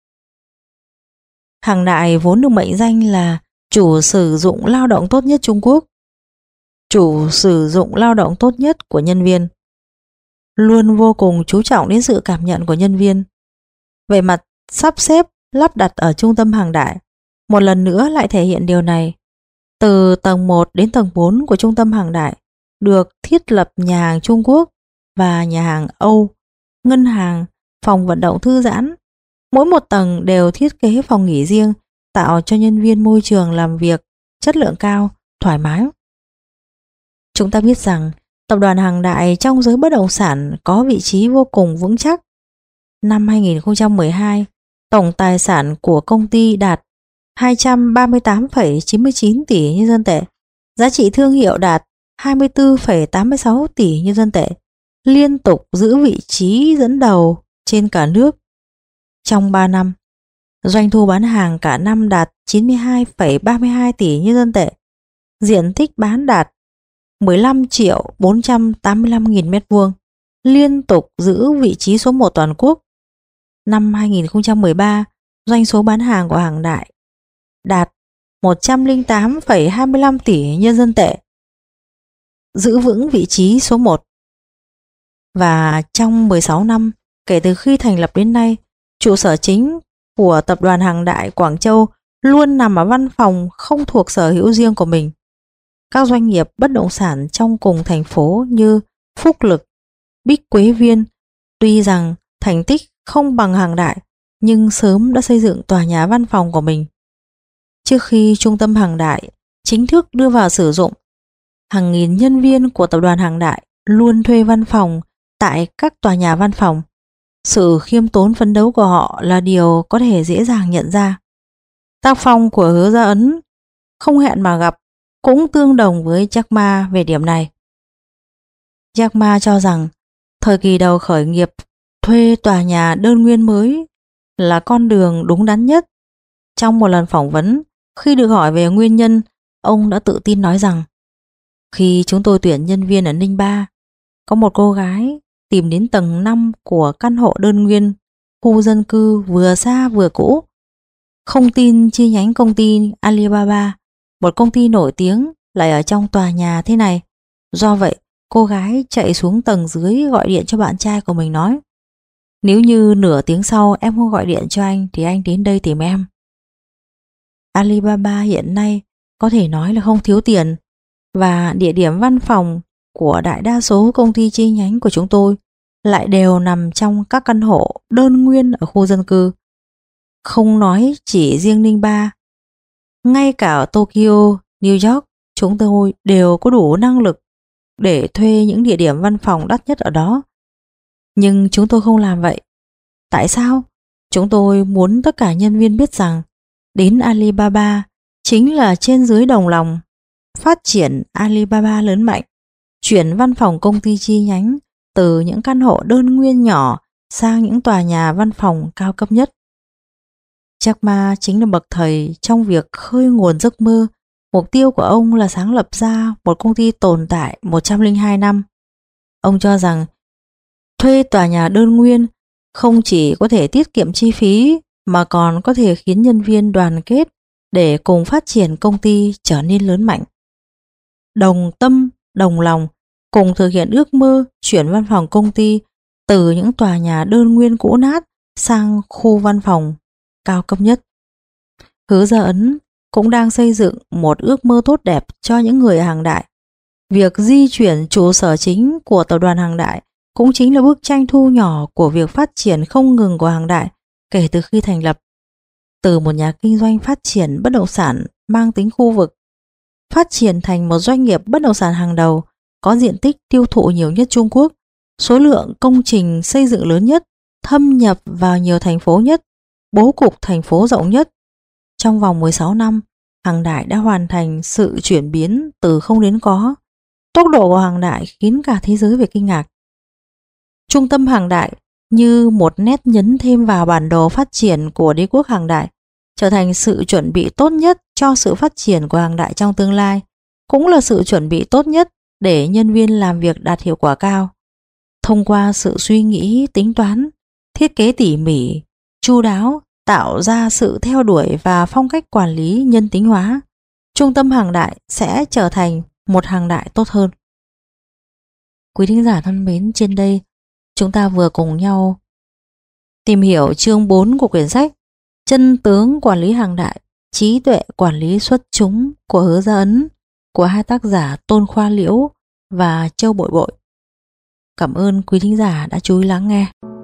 Hằng Đại vốn được mệnh danh là chủ sử dụng lao động tốt nhất Trung Quốc, chủ sử dụng lao động tốt nhất của nhân viên, luôn vô cùng chú trọng đến sự cảm nhận của nhân viên. Về mặt sắp xếp lắp đặt ở trung tâm Hằng Đại, một lần nữa lại thể hiện điều này. Từ tầng 1 đến tầng 4 của trung tâm Hằng Đại được thiết lập nhà hàng Trung Quốc và nhà hàng Âu, ngân hàng, phòng vận động thư giãn. Mỗi một tầng đều thiết kế phòng nghỉ riêng, tạo cho nhân viên môi trường làm việc chất lượng cao, thoải mái. Chúng ta biết rằng tập đoàn Hằng Đại trong giới bất động sản có vị trí vô cùng vững chắc. Năm 2012, Tổng tài sản của công ty đạt 238,99 tỷ nhân dân tệ. Giá trị thương hiệu đạt 24,86 tỷ nhân dân tệ, liên tục giữ vị trí dẫn đầu trên cả nước. Trong 3 năm, doanh thu bán hàng cả năm đạt 92,32 tỷ nhân dân tệ. Diện tích bán đạt 15.485.000 m², liên tục giữ vị trí số 1 toàn quốc. Năm 2013, doanh số bán hàng của Hàng Đại đạt 108,25 tỷ nhân dân tệ, giữ vững vị trí số 1. Và trong 16 năm kể từ khi thành lập đến nay, trụ sở chính của tập đoàn Hàng Đại Quảng Châu luôn nằm ở văn phòng không thuộc sở hữu riêng của mình. Các doanh nghiệp bất động sản trong cùng thành phố như Phúc Lực, Bích Quế Viên tuy rằng thành tích không bằng Hàng Đại nhưng sớm đã xây dựng tòa nhà văn phòng của mình. Trước khi trung tâm Hàng Đại chính thức đưa vào sử dụng, hàng nghìn nhân viên của tập đoàn Hàng Đại luôn thuê văn phòng tại các tòa nhà văn phòng. Sự khiêm tốn phấn đấu của họ là điều có thể dễ dàng nhận ra. Tác phong của Hứa Gia Ấn không hẹn mà gặp cũng tương đồng với Jack Ma về điểm này. Jack Ma cho rằng thời kỳ đầu khởi nghiệp, thuê tòa nhà đơn nguyên mới là con đường đúng đắn nhất. Trong một lần phỏng vấn, khi được hỏi về nguyên nhân, ông đã tự tin nói rằng khi chúng tôi tuyển nhân viên ở Ninh Ba, có một cô gái tìm đến tầng 5 của căn hộ đơn nguyên, khu dân cư vừa xa vừa cũ. Không tin chi nhánh công ty Alibaba, một công ty nổi tiếng, lại ở trong tòa nhà thế này. Do vậy, cô gái chạy xuống tầng dưới gọi điện cho bạn trai của mình nói: nếu như nửa tiếng sau em không gọi điện cho anh thì anh đến đây tìm em. Alibaba hiện nay có thể nói là không thiếu tiền, và địa điểm văn phòng của đại đa số công ty chi nhánh của chúng tôi lại đều nằm trong các căn hộ đơn nguyên ở khu dân cư. Không nói chỉ riêng Ninh Ba, ngay cả ở Tokyo, New York, chúng tôi đều có đủ năng lực để thuê những địa điểm văn phòng đắt nhất ở đó. Nhưng chúng tôi không làm vậy. Tại sao? Chúng tôi muốn tất cả nhân viên biết rằng đến Alibaba chính là trên dưới đồng lòng, phát triển Alibaba lớn mạnh, chuyển văn phòng công ty chi nhánh từ những căn hộ đơn nguyên nhỏ sang những tòa nhà văn phòng cao cấp nhất. Jack Ma chính là bậc thầy trong việc khơi nguồn giấc mơ. Mục tiêu của ông là sáng lập ra một công ty tồn tại 102 năm. Ông cho rằng thuê tòa nhà đơn nguyên không chỉ có thể tiết kiệm chi phí mà còn có thể khiến nhân viên đoàn kết để cùng phát triển công ty trở nên lớn mạnh. Đồng tâm, đồng lòng, cùng thực hiện ước mơ chuyển văn phòng công ty từ những tòa nhà đơn nguyên cũ nát sang khu văn phòng cao cấp nhất. Hứa Gia Ấn cũng đang xây dựng một ước mơ tốt đẹp cho những người Hàng Đại. Việc di chuyển trụ sở chính của tập đoàn Hàng Đại cũng chính là bức tranh thu nhỏ của việc phát triển không ngừng của Hàng Đại kể từ khi thành lập. Từ một nhà kinh doanh phát triển bất động sản mang tính khu vực, phát triển thành một doanh nghiệp bất động sản hàng đầu, có diện tích tiêu thụ nhiều nhất Trung Quốc, số lượng công trình xây dựng lớn nhất, thâm nhập vào nhiều thành phố nhất, bố cục thành phố rộng nhất. Trong vòng 16 năm, Hàng Đại đã hoàn thành sự chuyển biến từ không đến có. Tốc độ của Hàng Đại khiến cả thế giới phải kinh ngạc. Trung tâm Hàng Đại như một nét nhấn thêm vào bản đồ phát triển của đế quốc Hàng Đại, trở thành sự chuẩn bị tốt nhất cho sự phát triển của Hàng Đại trong tương lai, cũng là sự chuẩn bị tốt nhất để nhân viên làm việc đạt hiệu quả cao. Thông qua sự suy nghĩ, tính toán, thiết kế tỉ mỉ, chu đáo, tạo ra sự theo đuổi và phong cách quản lý nhân tính hóa, trung tâm Hàng Đại sẽ trở thành một Hàng Đại tốt hơn. Quý thính giả thân mến, trên đây chúng ta vừa cùng nhau tìm hiểu chương 4 của quyển sách Chân tướng quản lý Hàng Đại, trí tuệ quản lý xuất chúng của Hứa Gia Ấn, của hai tác giả Tôn Khoa Liễu và Châu Bội Bội. Cảm ơn quý thính giả đã chú ý lắng nghe.